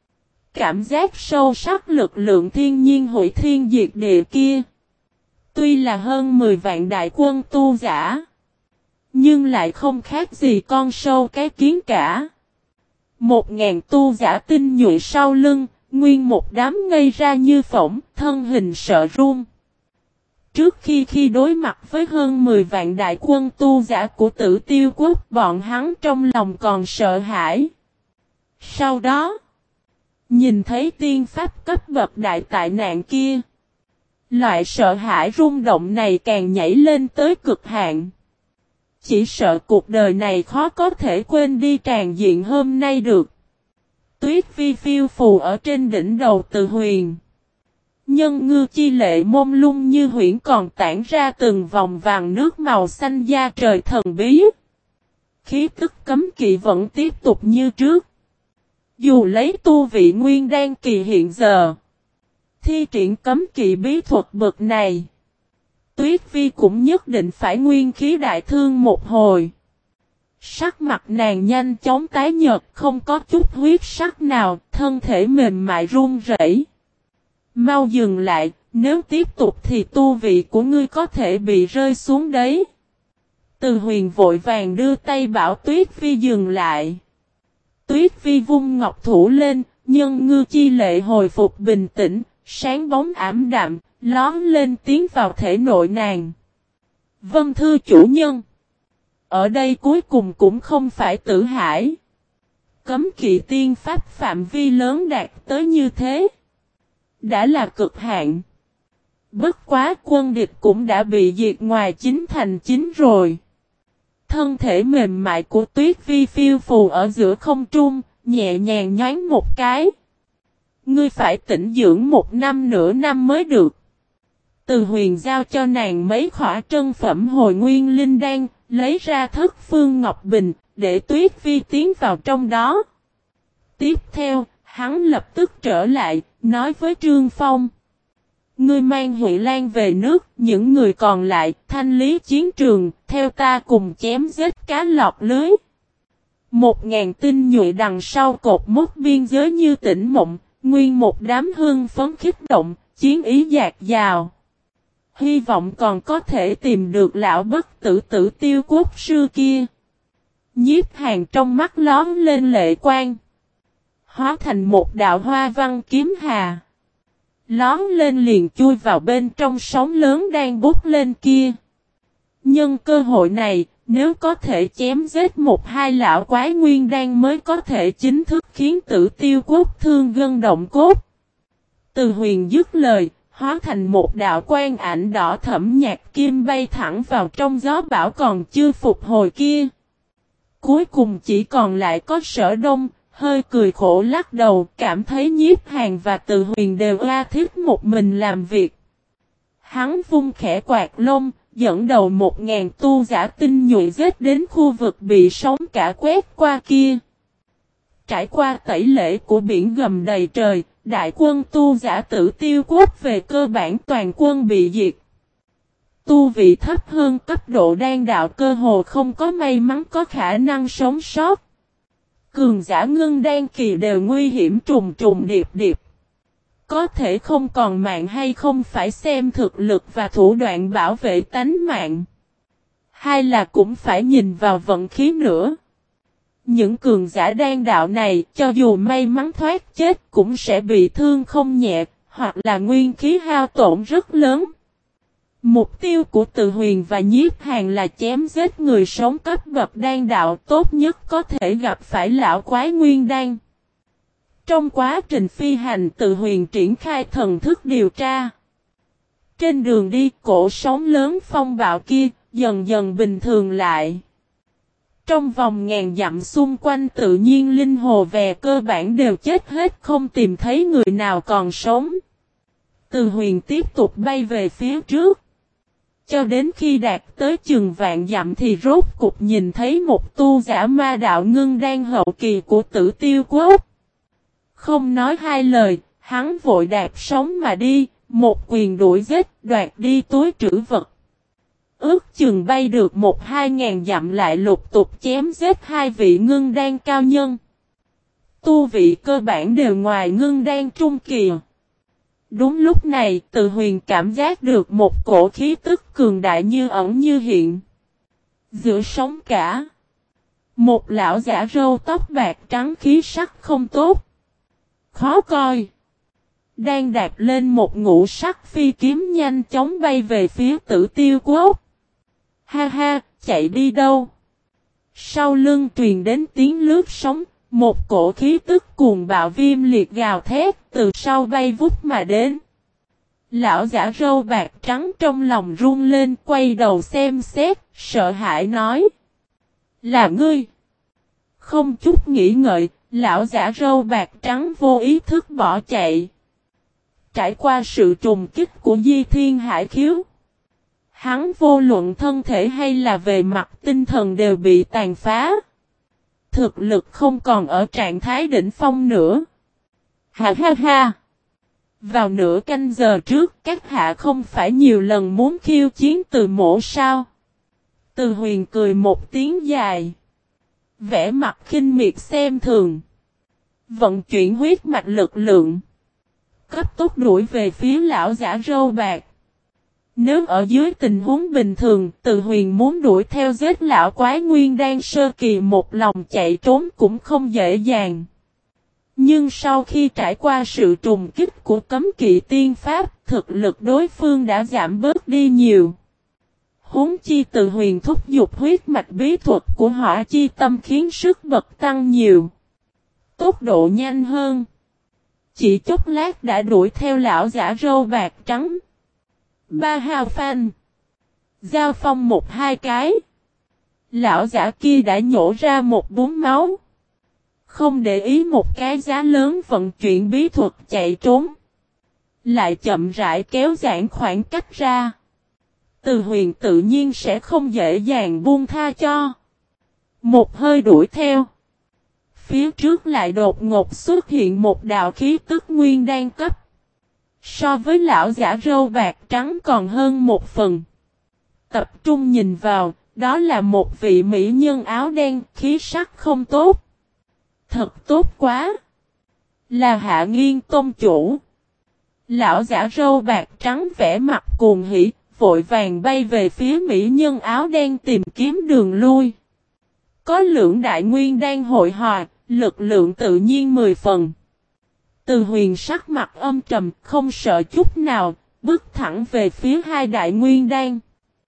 Cảm giác sâu sắc lực lượng thiên nhiên hủy thiên diệt địa kia. Tuy là hơn mười vạn đại quân tu giả, nhưng lại không khác gì con sâu cái kiến cả. Một ngàn tu giả tinh nhuệ sau lưng, nguyên một đám ngây ra như phỏng, thân hình sợ run. Trước khi khi đối mặt với hơn mười vạn đại quân tu giả của Tử Tiêu Quốc, bọn hắn trong lòng còn sợ hãi. Sau đó, nhìn thấy tiên pháp cấp bậc đại tại nạn kia, loại sợ hãi rung động này càng nhảy lên tới cực hạn. Chỉ sợ cuộc đời này khó có thể quên đi tràn diện hôm nay được. Tuyết vi phiêu phù ở trên đỉnh đầu Từ Huyền. Nhân ngư chi lệ mông lung như huyễn còn tản ra từng vòng vàng nước màu xanh da trời thần bí. Khí tức cấm kỵ vẫn tiếp tục như trước. Dù lấy tu vị nguyên đan kỳ hiện giờ, thi triển cấm kỵ bí thuật bậc này, Tuyết vi cũng nhất định phải nguyên khí đại thương một hồi. Sắc mặt nàng nhanh chóng tái nhợt, không có chút huyết sắc nào, thân thể mềm mại run rẩy. Mau dừng lại, nếu tiếp tục thì tu vị của ngươi có thể bị rơi xuống đấy. Từ Huyền vội vàng đưa tay bảo Tuyết vi dừng lại. Tuyết vi vung ngọc thủ lên, nhân ngư chi lệ hồi phục bình tĩnh, sáng bóng ảm đạm, lón lên tiến vào thể nội nàng. Vân thưa chủ nhân. Ở đây cuối cùng cũng không phải Tử Hải. Cấm kỵ tiên pháp phạm vi lớn đạt tới như thế, đã là cực hạn. Bất quá quân địch cũng đã bị diệt ngoài chín thành chín rồi. Thân thể mềm mại của Tuyết vi phiêu phù ở giữa không trung, nhẹ nhàng nhoáng một cái. Ngươi phải tĩnh dưỡng một năm nửa năm mới được. Từ Huyền giao cho nàng mấy khỏa trân phẩm hồi nguyên linh đan, lấy ra thất phương ngọc bình, để Tuyết vi tiến vào trong đó. Tiếp theo, hắn lập tức trở lại, nói với Trương Phong. Ngươi mang Huệ Lan về nước, những người còn lại, thanh lý chiến trường, theo ta cùng chém giết cá lọt lưới. Một ngàn tinh nhuệ đằng sau cột mốc biên giới như tỉnh mộng, nguyên một đám hương phấn khích động, chiến ý dạt dào. Hy vọng còn có thể tìm được lão bất tử Tử Tiêu Quốc sư kia. Nhiếp Hàn trong mắt lón lên lệ quang, hóa thành một đạo hoa văn kiếm hà. Lón lên liền chui vào bên trong sóng lớn đang bút lên kia. Nhân cơ hội này, nếu có thể chém giết một hai lão quái nguyên đan mới có thể chính thức khiến Tử Tiêu Quốc thương gân động cốt. Từ Huyền dứt lời, hóa thành một đạo quang ảnh đỏ thẫm nhạt kim bay thẳng vào trong gió bão còn chưa phục hồi kia. Cuối cùng chỉ còn lại có Sở Đông, hơi cười khổ lắc đầu, cảm thấy Nhiếp Hàn và Từ Huyền đều oa thiết một mình làm việc. Hắn vung khẽ quạt lông, dẫn đầu một ngàn tu giả tinh nhuệ giết đến khu vực bị sóng cả quét qua kia. Trải qua tẩy lễ của biển gầm đầy trời, đại quân tu giả Tử Tiêu Quốc về cơ bản toàn quân bị diệt. Tu vị thấp hơn cấp độ đan đạo cơ hồ không có may mắn có khả năng sống sót. Cường giả ngưng đan kỳ đều nguy hiểm trùng trùng điệp điệp. Có thể không còn mạng hay không phải xem thực lực và thủ đoạn bảo vệ tánh mạng. Hay là cũng phải nhìn vào vận khí nữa. Những cường giả đan đạo này cho dù may mắn thoát chết cũng sẽ bị thương không nhẹ, hoặc là nguyên khí hao tổn rất lớn. Mục tiêu của Từ Huyền và Nhiếp Hàn là chém giết người sống cấp bậc đan đạo, tốt nhất có thể gặp phải lão quái nguyên đan. Trong quá trình phi hành, Từ Huyền triển khai thần thức điều tra. Trên đường đi, cổ sóng lớn phong bạo kia dần dần bình thường lại. Trong vòng ngàn dặm xung quanh tự nhiên linh hồ về cơ bản đều chết hết, không tìm thấy người nào còn sống. Từ Huyền tiếp tục bay về phía trước. Cho đến khi đạt tới chừng vạn dặm thì rốt cục nhìn thấy một tu giả ma đạo ngưng đan hậu kỳ của Tử Tiêu Quốc. Không nói hai lời, hắn vội đạp sóng mà đi, một quyền đuổi giết, đoạt đi túi trữ vật. Ước chừng bay được một hai ngàn dặm lại lục tục chém giết hai vị ngưng đan cao nhân. Tu vị cơ bản đều ngoài ngưng đan trung kỳ. Đúng lúc này, Từ Huyền cảm giác được một cổ khí tức cường đại như ẩn như hiện. Giữa sóng cả, một lão giả râu tóc bạc trắng khí sắc không tốt, khó coi, đang đạp lên một ngũ sắc phi kiếm nhanh chóng bay về phía Tử Tiêu Quốc. Ha ha, chạy đi đâu? Sau lưng truyền đến tiếng lướt sóng, một cổ khí tức cuồng bạo viêm liệt gào thét từ sau bay vút mà đến. Lão giả râu bạc trắng trong lòng run lên, quay đầu xem xét, sợ hãi nói: "Là ngươi?" Không chút nghĩ ngợi, lão giả râu bạc trắng vô ý thức bỏ chạy. Trải qua sự trùng kích của Di Thiên Hải Khiếu, hắn vô luận thân thể hay là về mặt tinh thần đều bị tàn phá. Thực lực không còn ở trạng thái đỉnh phong nữa. Ha ha ha! Vào nửa canh giờ trước, các hạ không phải nhiều lần muốn khiêu chiến Từ Mỗ sao? Từ Huyền cười một tiếng dài, vẻ mặt khinh miệt xem thường. Vận chuyển huyết mạch lực lượng, cấp tốc đuổi về phía lão giả râu bạc. Nếu ở dưới tình huống bình thường, Từ Huyền muốn đuổi theo giết lão quái nguyên đan sơ kỳ một lòng chạy trốn cũng không dễ dàng. Nhưng sau khi trải qua sự trùng kích của cấm kỵ tiên pháp, thực lực đối phương đã giảm bớt đi nhiều. Huống chi Từ Huyền thúc giục huyết mạch bí thuật của Hỏa Chi Tâm khiến sức bật tăng nhiều. Tốc độ nhanh hơn. Chỉ chốc lát đã đuổi theo lão giả râu bạc trắng. Ba hào phanh. Giao phong một hai cái. Lão giả kia đã nhổ ra một búng máu. Không để ý một cái giá lớn vận chuyển bí thuật chạy trốn. Lại chậm rãi kéo giãn khoảng cách ra. Từ Huyền tự nhiên sẽ không dễ dàng buông tha cho. Một hơi đuổi theo. Phía trước lại đột ngột xuất hiện một đạo khí tức nguyên đan cấp. So với lão giả râu bạc trắng còn hơn một phần. Tập trung nhìn vào, đó là một vị mỹ nhân áo đen, khí sắc không tốt. Thật tốt quá! Là Hạ Nghiên Tôn chủ. Lão giả râu bạc trắng vẻ mặt cuồng hỉ, vội vàng bay về phía mỹ nhân áo đen tìm kiếm đường lui. Có lưỡng đại nguyên đan hội hòa, lực lượng tự nhiên mười phần. Từ Huyền sắc mặt âm trầm, không sợ chút nào, bước thẳng về phía hai đại nguyên đan.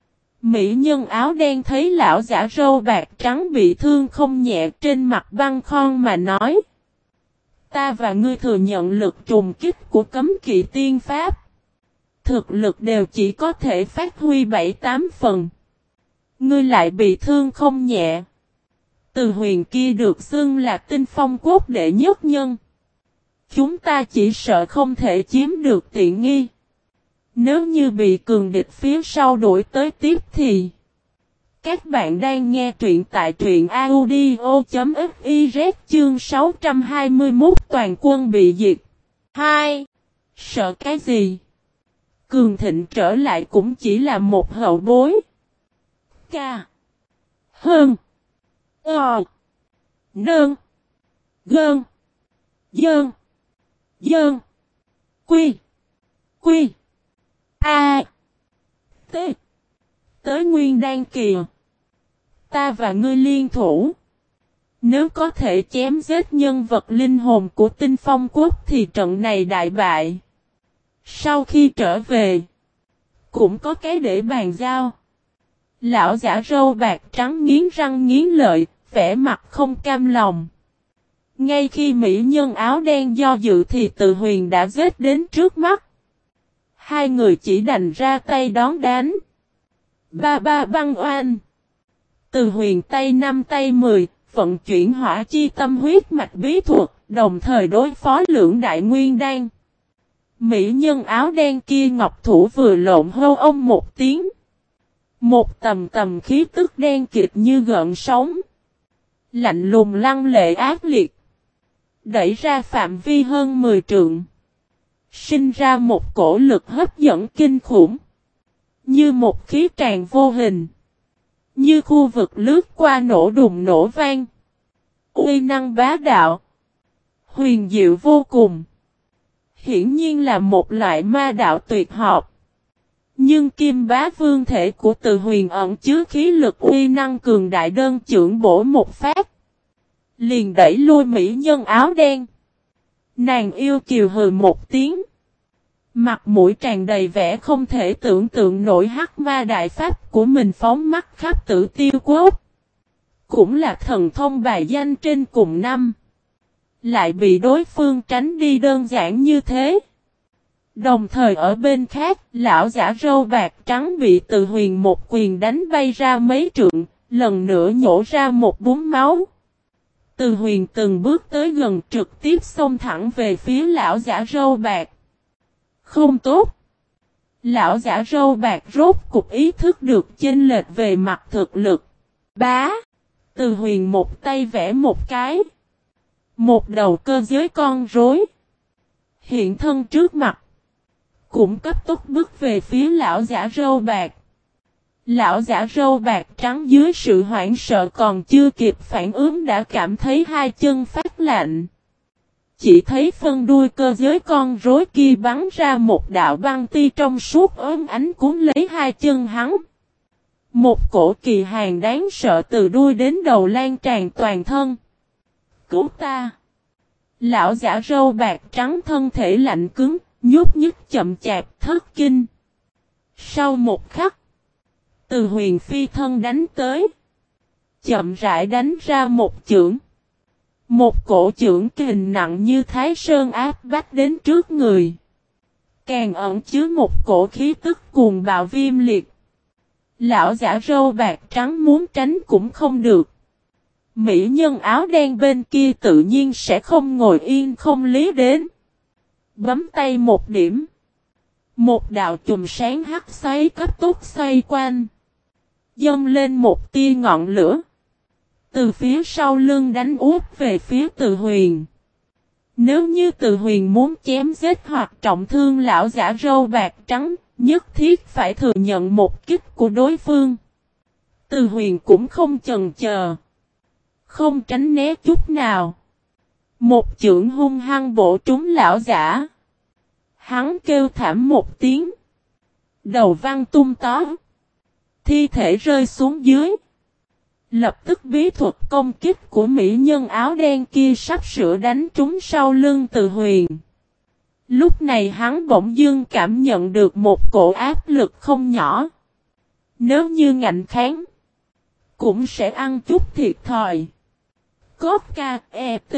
Mỹ nhân áo đen thấy lão giả râu bạc trắng bị thương không nhẹ, trên mặt băng khon mà nói: "Ta và ngươi thừa nhận lực trùng kích của cấm kỵ tiên pháp. Thực lực đều chỉ có thể phát huy bảy tám phần. Ngươi lại bị thương không nhẹ." Từ Huyền kia được xưng là Tinh Phong Quốc đệ nhất nhân. Chúng ta chỉ sợ không thể chiếm được tiện nghi. Nếu như bị cường địch phía sau đuổi tới tiếp thì... Các bạn đang nghe truyện tại truyện audio.fiz chương sáu trăm hai mươi mốt toàn quân bị diệt. hai. Sợ cái gì? Cường Thịnh trở lại cũng chỉ là một hậu bối. Ca. Hơn. Ờ. Nơn. Gơn. Dơn. Dơn. Quy. Quy. A. T. Tới nguyên đan kỳ. Ta và ngươi liên thủ. Nếu có thể chém giết nhân vật linh hồn của Tinh Phong Quốc thì trận này đại bại. Sau khi trở về, Cũng có cái để bàn giao. Lão giả râu bạc trắng nghiến răng nghiến lợi, vẻ mặt không cam lòng. Ngay khi mỹ nhân áo đen do dự thì Từ Huyền đã giết đến trước mắt. Hai người chỉ đành ra tay đón đánh. Ba ba băng oan. Từ Huyền tay năm tay mười, vận chuyển hỏa chi tâm huyết mạch bí thuật, đồng thời đối phó lưỡng đại nguyên đan. Mỹ nhân áo đen kia ngọc thủ vừa lộn hô ông một tiếng. Một tầm tầm khí tức đen kịt như gợn sóng. Lạnh lùng lăng lệ ác liệt. Đẩy ra phạm vi hơn mười trượng. Sinh ra một cổ lực hấp dẫn kinh khủng. Như một khí tràn vô hình. Như khu vực lướt qua nổ đùng nổ vang. Uy năng bá đạo. Huyền diệu vô cùng. Hiển nhiên là một loại ma đạo tuyệt học. Nhưng kim bá vương thể của Từ Huyền ẩn chứa khí lực uy năng cường đại, đơn chưởng bổ một phát. Liền đẩy lui mỹ nhân áo đen. Nàng yêu kiều hừ một tiếng. Mặt mũi tràn đầy vẻ không thể tưởng tượng nổi hắc ma đại pháp của mình phóng mắt khắp Tử Tiêu Quốc. Cũng là thần thông bài danh trên cùng năm. Lại bị đối phương tránh đi đơn giản như thế. Đồng thời ở bên khác, lão giả râu bạc trắng bị Từ Huyền một quyền đánh bay ra mấy trượng, lần nữa nhổ ra một búng máu. Từ Huyền từng bước tới gần, trực tiếp xông thẳng về phía lão giả râu bạc. Không tốt. Lão giả râu bạc rốt cục ý thức được chênh lệch về mặt thực lực. Bá. Từ Huyền một tay vẽ một cái. Một đầu cơ giới con rối hiện thân trước mặt. Cũng cấp tốc bước về phía lão giả râu bạc. Lão giả râu bạc trắng dưới sự hoảng sợ còn chưa kịp phản ứng đã cảm thấy hai chân phát lạnh. Chỉ thấy phân đuôi cơ giới con rối kia bắn ra một đạo băng ti trong suốt ốm ánh cuốn lấy hai chân hắn. Một cổ kỳ hàn đáng sợ từ đuôi đến đầu lan tràn toàn thân. Cứu ta! Lão giả râu bạc trắng thân thể lạnh cứng, nhúc nhích chậm chạp thất kinh. Sau một khắc, Từ Huyền phi thân đánh tới. Chậm rãi đánh ra một chưởng. Một cổ chưởng kình nặng như Thái Sơn áp bách đến trước người. Càng ẩn chứa một cổ khí tức cuồng bạo viêm liệt. Lão giả râu bạc trắng muốn tránh cũng không được. Mỹ nhân áo đen bên kia tự nhiên sẽ không ngồi yên không lý đến. Bấm tay một điểm. Một đạo chùm sáng hắc xoáy cấp tốc xoay quanh. Dâng lên một tia ngọn lửa. Từ phía sau lưng đánh úp về phía Từ Huyền. Nếu như Từ Huyền muốn chém giết hoặc trọng thương lão giả râu bạc trắng, nhất thiết phải thừa nhận một kích của đối phương. Từ Huyền cũng không chần chờ. Không tránh né chút nào. Một chưởng hung hăng bổ trúng lão giả. Hắn kêu thảm một tiếng. Đầu văng tung tó. Thi thể rơi xuống dưới. Lập tức bí thuật công kích của mỹ nhân áo đen kia sắp sửa đánh trúng sau lưng Từ Huyền. Lúc này hắn bỗng dưng cảm nhận được một cổ áp lực không nhỏ. Nếu như ngạnh kháng, cũng sẽ ăn chút thiệt thòi. Cốt ca e t.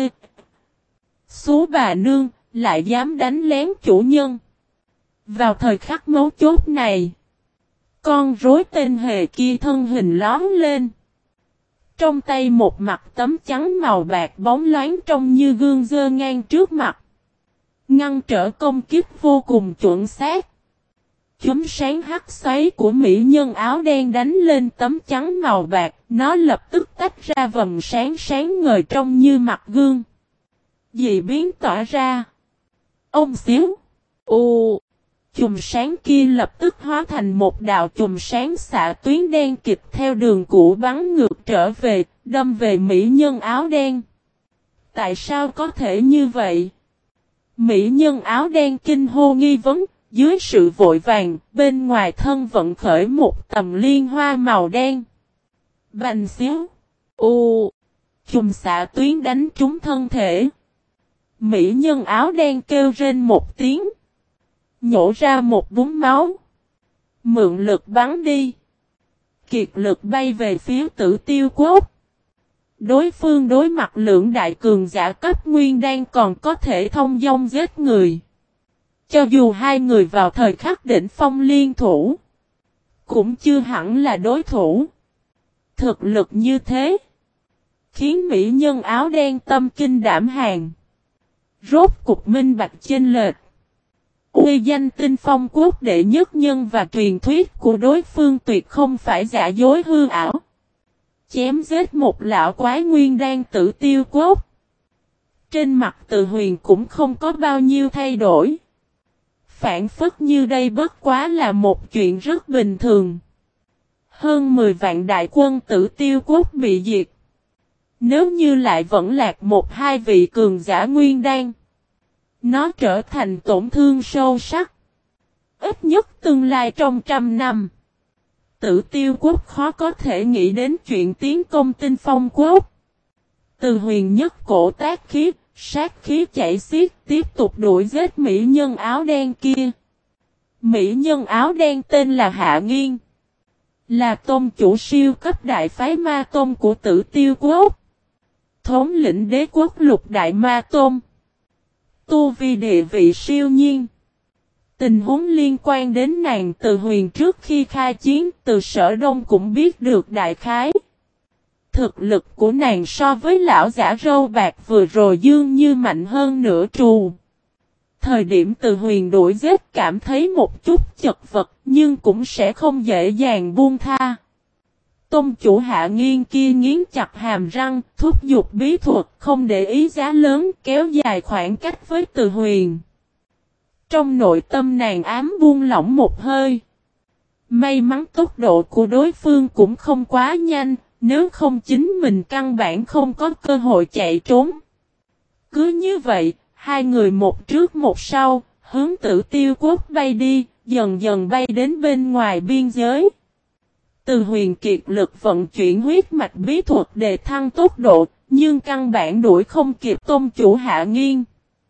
Số bà nương, lại dám đánh lén chủ nhân. Vào thời khắc mấu chốt này, con rối tên hề kia thân hình lóm lên. Trong tay một mặt tấm trắng màu bạc bóng loáng trông như gương giơ ngang trước mặt. Ngăn trở công kích vô cùng chuẩn xác. Chùm sáng hắc xoáy của mỹ nhân áo đen đánh lên tấm trắng màu bạc, nó lập tức tách ra vầng sáng sáng ngời trông như mặt gương. Dị biến tỏa ra. Ông xíu. Ồ. Chùm sáng kia lập tức hóa thành một đạo chùm sáng xạ tuyến đen kịch theo đường cũ bắn ngược trở về, đâm về mỹ nhân áo đen. Tại sao có thể như vậy? Mỹ nhân áo đen kinh hô nghi vấn, dưới sự vội vàng, bên ngoài thân vận khởi một tầm liên hoa màu đen. Bành xíu. Ồ. Chùm xạ tuyến đánh trúng thân thể. Mỹ nhân áo đen kêu rên một tiếng. Nhổ ra một búng máu. Mượn lực bắn đi. Kiệt lực bay về phía Tử Tiêu Quốc. Đối phương đối mặt lưỡng đại cường giả cấp nguyên đan còn có thể thông dong giết người. Cho dù hai người vào thời khắc đỉnh phong liên thủ, cũng chưa hẳn là đối thủ. Thực lực như thế, khiến mỹ nhân áo đen tâm kinh đảm hàng. Rốt cục minh bạch chênh lệch. Uy danh Tinh Phong Quốc đệ nhất nhân và truyền thuyết của đối phương tuyệt không phải giả dối hư ảo. Chém giết một lão quái nguyên đan Tử Tiêu Quốc. Trên mặt Từ Huyền cũng không có bao nhiêu thay đổi. Phản phất như đây bất quá là một chuyện rất bình thường. Hơn mười vạn đại quân Tử Tiêu Quốc bị diệt. Nếu như lại vẫn lạc một hai vị cường giả nguyên đan, nó trở thành tổn thương sâu sắc. Ít nhất tương lai trong trăm năm, Tử Tiêu Quốc khó có thể nghĩ đến chuyện tiến công Tinh Phong Quốc. Từ Huyền nhất cổ tác khí, sát khí chảy xiết tiếp tục đuổi giết mỹ nhân áo đen kia. Mỹ nhân áo đen tên là Hạ Nghiên, là tôn chủ siêu cấp đại phái ma tôn của Tử Tiêu Quốc, thống lĩnh đế quốc lục đại ma tôn. Tu vi địa vị siêu nhiên. Tình huống liên quan đến nàng Từ Huyền trước khi khai chiến từ Sở Đông cũng biết được đại khái. Thực lực của nàng so với lão giả râu bạc vừa rồi dường như mạnh hơn nửa trù. Thời điểm Từ Huyền đuổi giết cảm thấy một chút chật vật nhưng cũng sẽ không dễ dàng buông tha. Tôn chủ Hạ Nghiên kia nghiến chặt hàm răng, thúc giục bí thuật không để ý giá lớn kéo dài khoảng cách với Từ Huyền. Trong nội tâm nàng ám buông lỏng một hơi. May mắn tốc độ của đối phương cũng không quá nhanh, nếu không chính mình căn bản không có cơ hội chạy trốn. Cứ như vậy, hai người một trước một sau, hướng Tử Tiêu Quốc bay đi, dần dần bay đến bên ngoài biên giới. Từ Huyền kiệt lực vận chuyển huyết mạch bí thuật để thăng tốc độ, nhưng căn bản đuổi không kịp tôn chủ Hạ Nghiên.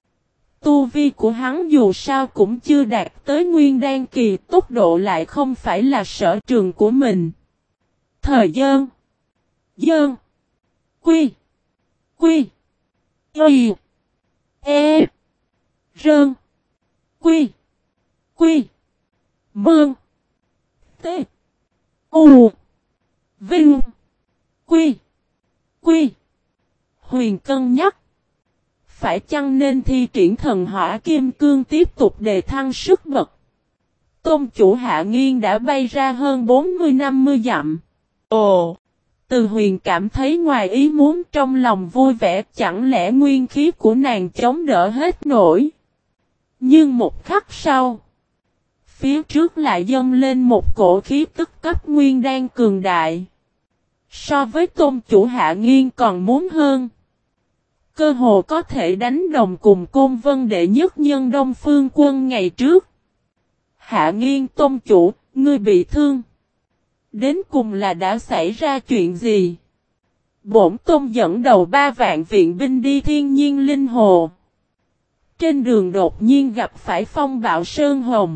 Tu vi của hắn dù sao cũng chưa đạt tới nguyên đan kỳ, tốc độ lại không phải là sở trường của mình. Thời gian. Dơn. Quy. Quy. Y. E. Rơn. Quy. Quy. Mương. T. U. Vinh. Quy. Quy. Huyền cân nhắc. Phải chăng nên thi triển thần hỏa kim cương tiếp tục đề thăng sức bật. Tôn chủ Hạ Nghiên đã bay ra hơn bốn mươi năm mươi dặm. Ồ! Từ Huyền cảm thấy ngoài ý muốn, trong lòng vui vẻ, chẳng lẽ nguyên khí của nàng chống đỡ hết nổi. Nhưng một khắc sau, phía trước lại dâng lên một cổ khí tức cấp nguyên đan cường đại. So với tôn chủ Hạ Nghiên còn muốn hơn. Cơ hồ có thể đánh đồng cùng Côn Vân đệ nhất nhân Đông Phương Quân ngày trước. Hạ Nghiên tôn chủ, ngươi bị thương. Đến cùng là đã xảy ra chuyện gì? Bổn tôn dẫn đầu ba vạn viện binh đi thiên nhiên linh hồ. Trên đường đột nhiên gặp phải phong bạo sơn hồng.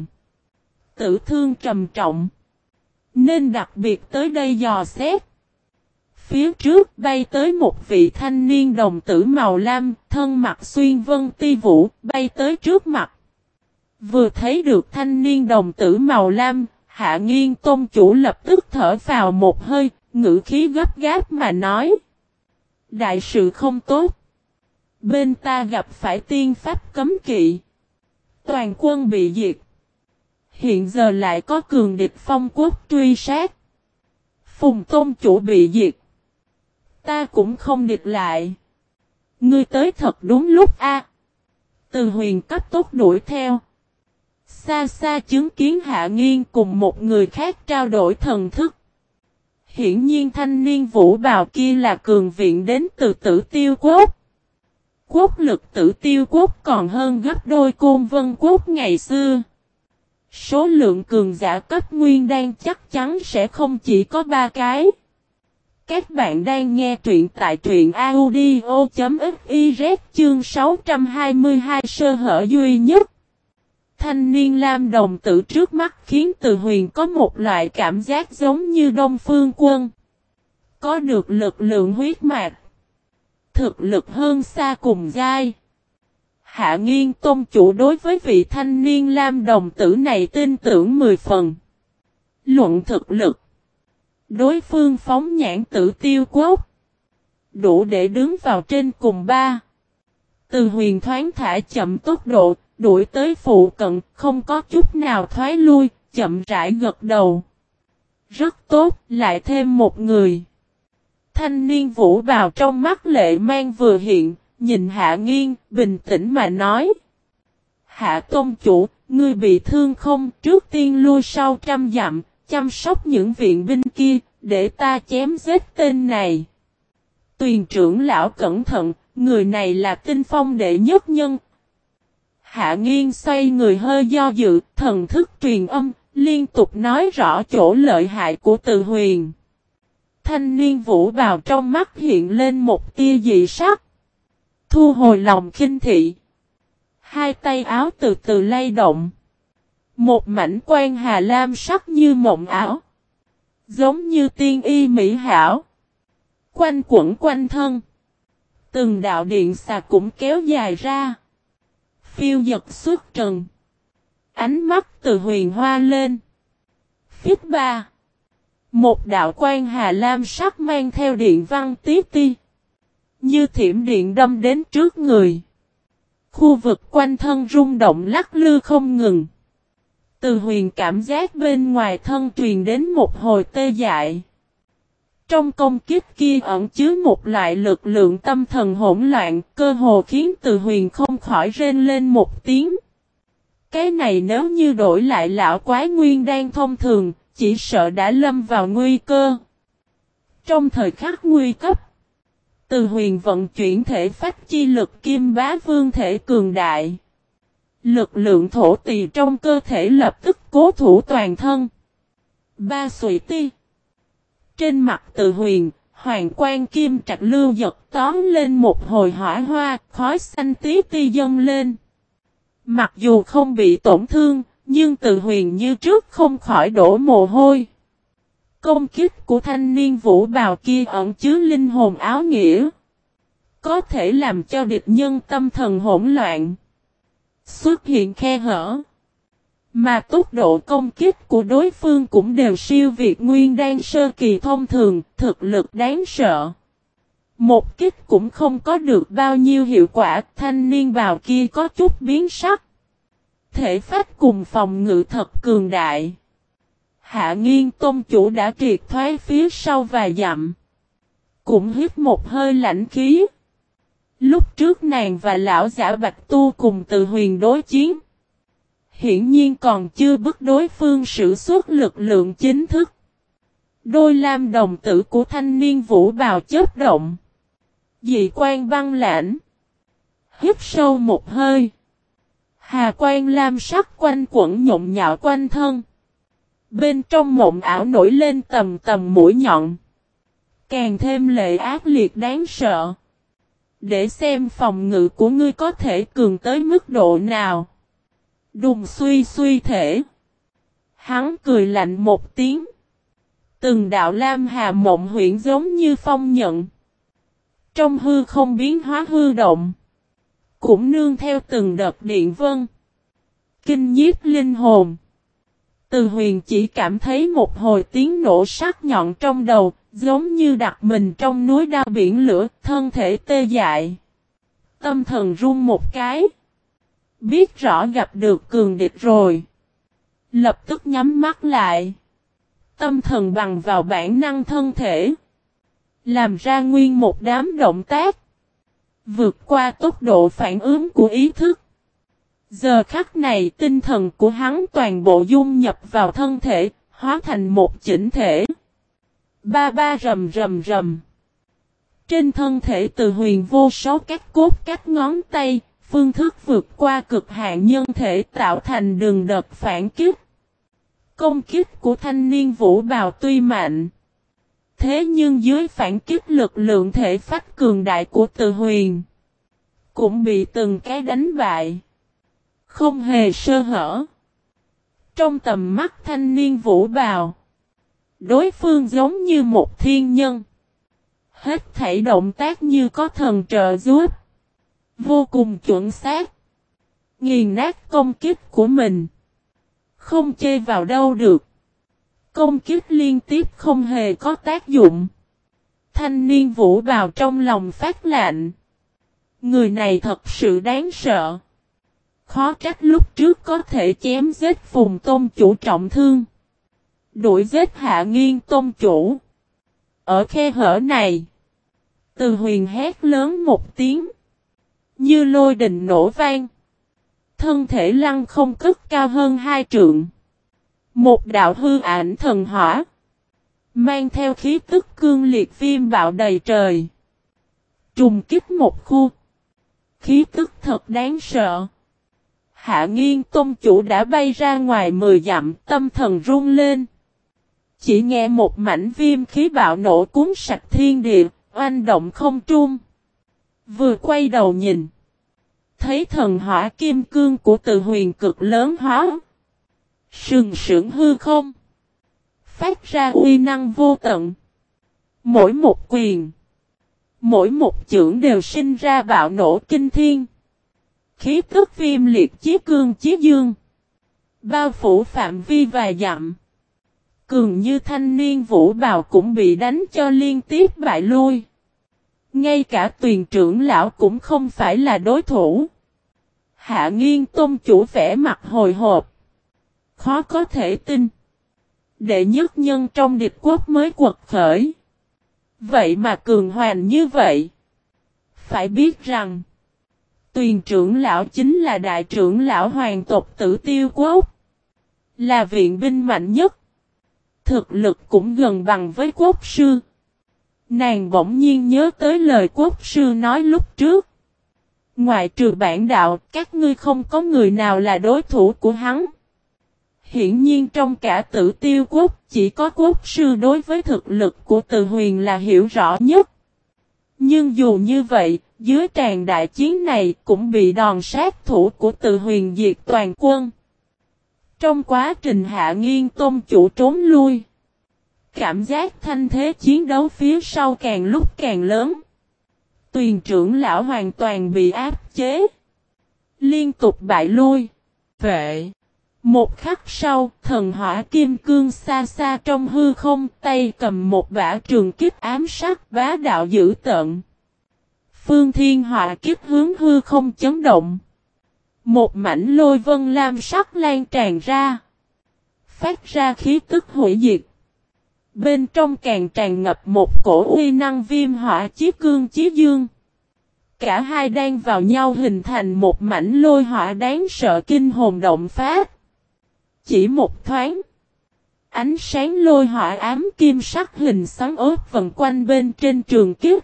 Tử thương trầm trọng. Nên đặc biệt tới đây dò xét. Phía trước bay tới một vị thanh niên đồng tử màu lam, thân mặc xuyên vân ti vũ, bay tới trước mặt. Vừa thấy được thanh niên đồng tử màu lam, Hạ Nghiên tôn chủ lập tức thở vào một hơi, ngữ khí gấp gáp mà nói. Đại sự không tốt. Bên ta gặp phải tiên pháp cấm kỵ. Toàn quân bị diệt. Hiện giờ lại có cường địch Phong Quốc truy sát. Phùng tôn chủ bị diệt. Ta cũng không địch lại. Ngươi tới thật đúng lúc a. Từ Huyền cấp tốc đuổi theo. Xa xa chứng kiến Hạ Nghiên cùng một người khác trao đổi thần thức. Hiển nhiên thanh niên vũ bào kia là cường viện đến từ Tử Tiêu Quốc. Quốc lực Tử Tiêu Quốc còn hơn gấp đôi Côn Vân Quốc ngày xưa. Số lượng cường giả cấp nguyên đan chắc chắn sẽ không chỉ có ba cái. Các bạn đang nghe truyện tại truyện audio chấm fiz chương sáu trăm hai mươi hai sơ hở duy nhất. thanh niên lam đồng tử trước mắt khiến Từ Huyền có một loại cảm giác giống như Đông Phương Quân. Có được lực lượng huyết mạch. Thực lực hơn xa cùng giai. Hạ Nghiên tôn chủ đối với vị thanh niên lam đồng tử này tin tưởng mười phần. Luận thực lực. Đối phương phóng nhãn Tử Tiêu Quốc. Đủ để đứng vào trên cùng ba. Từ Huyền thoáng thả chậm tốc độ, đuổi tới phụ cận, không có chút nào thoái lui, chậm rãi gật đầu. Rất tốt, lại thêm một người. Thanh niên vũ bào trong mắt lệ mang vừa hiện, nhìn Hạ Nghiên, bình tĩnh mà nói. Hạ tôn chủ, ngươi bị thương không? Trước tiên lui sau trăm dặm, chăm sóc những viện binh kia, để ta chém giết tên này. Tuyền trưởng lão cẩn thận, người này là tinh phong đệ nhất nhân. Hạ Nghiên xoay người hơi do dự, thần thức truyền âm, liên tục nói rõ chỗ lợi hại của Từ Huyền. Thanh niên vũ bào trong mắt hiện lên một tia dị sắc. Thu hồi lòng khinh thị. Hai tay áo từ từ lay động. Một mảnh quan hà lam sắc như mộng ảo. Giống như tiên y mỹ hảo. Quanh quẩn quanh thân. Từng đạo điện xà cũng kéo dài ra. Phiêu giật xuất trần. Ánh mắt Từ Huyền hoa lên. Phít ba. Một đạo quan hà lam sắc mang theo điện văn tí ti. Như thiểm điện đâm đến trước người. Khu vực quanh thân rung động lắc lư không ngừng. Từ Huyền cảm giác bên ngoài thân truyền đến một hồi tê dại. Trong công kích kia ẩn chứa một loại lực lượng tâm thần hỗn loạn, cơ hồ khiến Từ Huyền không khỏi rên lên một tiếng. Cái này nếu như đổi lại lão quái nguyên đan thông thường, chỉ sợ đã lâm vào nguy cơ. Trong thời khắc nguy cấp, Từ Huyền vận chuyển thể phách chi lực kim bá vương thể cường đại. Lực lượng thổ tỳ trong cơ thể lập tức cố thủ toàn thân. Ba sụy ti. Trên mặt Từ Huyền, hoàng quan kim trạch lưu giật tóm lên một hồi hỏa hoa, khói xanh tí ti dâng lên. Mặc dù không bị tổn thương, nhưng Từ Huyền như trước không khỏi đổ mồ hôi. Công kích của thanh niên vũ bào kia ẩn chứa linh hồn áo nghĩa. Có thể làm cho địch nhân tâm thần hỗn loạn. Xuất hiện khe hở. Mà tốc độ công kích của đối phương cũng đều siêu việt nguyên đan sơ kỳ thông thường, thực lực đáng sợ. Một kích cũng không có được bao nhiêu hiệu quả, thanh niên bào kia có chút biến sắc. Thể phách cùng phòng ngự thật cường đại. Hạ Nghiên tôn chủ đã triệt thoái phía sau vài dặm. Cũng hít một hơi lãnh khí. Lúc trước nàng và lão giả Bạch Tu cùng Từ Huyền đối chiến. Hiển nhiên còn chưa bức đối phương sử xuất lực lượng chính thức. Đôi lam đồng tử của thanh niên vũ bào chớp động. Dị quan băng lãnh. Hít sâu một hơi. Hà quan lam sắc quanh quẩn nhộn nhạo quanh thân. Bên trong mộng ảo nổi lên tầm tầm mũi nhọn. Càng thêm lệ ác liệt đáng sợ. Để xem phòng ngự của ngươi có thể cường tới mức độ nào. Đùng suy suy thể. Hắn cười lạnh một tiếng. Từng đạo lam hà mộng huyễn giống như phong nhận. Trong hư không biến hóa hư động. Cũng nương theo từng đợt điện vân. Kinh nhiếp linh hồn. Từ Huyền chỉ cảm thấy một hồi tiếng nổ sắc nhọn trong đầu. Giống như đặt mình trong núi đao biển lửa. Thân thể tê dại. Tâm thần run một cái. Biết rõ gặp được cường địch rồi. Lập tức nhắm mắt lại. Tâm thần bằng vào bản năng thân thể. Làm ra nguyên một đám động tác. Vượt qua tốc độ phản ứng của ý thức. Giờ khắc này tinh thần của hắn toàn bộ dung nhập vào thân thể. Hóa thành một chỉnh thể. Ba ba rầm rầm rầm. Trên thân thể Từ Huyền vô số các cốt các ngón tay. Phương thức vượt qua cực hạn nhân thể tạo thành đường đợt phản kích. Công kích của thanh niên vũ bào tuy mạnh. Thế nhưng dưới phản kích lực lượng thể phách cường đại của Từ Huyền. Cũng bị từng cái đánh bại. không hề sơ hở. Trong tầm mắt thanh niên Vũ Bào, đối phương giống như một thiên nhân. Hết thảy động tác như có thần trợ giúp. Vô cùng chuẩn xác. Nghiền nát công kích của mình. Không chê vào đâu được. Công kích liên tiếp không hề có tác dụng. Thanh niên Vũ Bào trong lòng phát lạnh. Người này thật sự đáng sợ. Khó trách lúc trước có thể chém giết Phùng Tôn Chủ trọng thương. Đuổi giết Hạ Nghiên Tôn Chủ. Ở khe hở này, Từ Huyền hét lớn một tiếng. Như lôi đình nổ vang. Thân thể lăng không cất cao hơn hai trượng. Một đạo hư ảnh thần hỏa. Mang theo khí tức cương liệt viêm bạo đầy trời. Trùng kích một khu. Khí tức thật đáng sợ. Hạ Nghiên Tôn Chủ đã bay ra ngoài mười dặm, tâm thần run lên. Chỉ nghe một mảnh viêm khí bạo nổ cuốn sạch thiên địa, oanh động không trung. Vừa quay đầu nhìn. Thấy thần hỏa kim cương của Từ Huyền cực lớn hóa. Sừng sững hư không. Phát ra uy năng vô tận. Mỗi một quyền. Mỗi một chưởng đều sinh ra bạo nổ kinh thiên. Khí tức viêm liệt chí cương chí dương. Bao phủ phạm vi vài dặm. Cường như thanh niên Vũ Bào cũng bị đánh cho liên tiếp bại lui. Ngay cả Tuyền trưởng lão cũng không phải là đối thủ. Hạ Nghiên Tôn Chủ vẻ mặt hồi hộp. Khó có thể tin. Đệ nhất nhân trong địch quốc mới quật khởi. Vậy mà cường hoành như vậy. Phải biết rằng. Tuyền trưởng lão chính là đại trưởng lão hoàng tộc Tử Tiêu Quốc. Là viện binh mạnh nhất. Thực lực cũng gần bằng với quốc sư. Nàng bỗng nhiên nhớ tới lời quốc sư nói lúc trước. Ngoại trừ bản đạo, các ngươi không có người nào là đối thủ của hắn. Hiển nhiên trong cả Tử Tiêu Quốc, chỉ có quốc sư đối với thực lực của Từ Huyền là hiểu rõ nhất. Nhưng dù như vậy, dưới tràn đại chiến này cũng bị đòn sát thủ của Từ Huyền diệt toàn quân. Trong quá trình Hạ Nghiên Tôn Chủ trốn lui, cảm giác thanh thế chiến đấu phía sau càng lúc càng lớn. Tuyền trưởng lão hoàn toàn bị áp chế. Liên tục bại lui. Vệ. Một khắc sau, thần hỏa kim cương xa xa trong hư không, tay cầm một bả trường kích ám sát bá đạo dữ tợn. Phương thiên hỏa kích hướng hư không chấn động. Một mảnh lôi vân lam sắc lan tràn ra. Phát ra khí tức hủy diệt. Bên trong càng tràn ngập một cổ uy năng viêm hỏa chí cương chí dương. Cả hai đang vào nhau hình thành một mảnh lôi hỏa đáng sợ kinh hồn động phát. Chỉ một thoáng. Ánh sáng lôi hỏa ám kim sắc hình xoắn ốp vần quanh bên trên trường kiếp.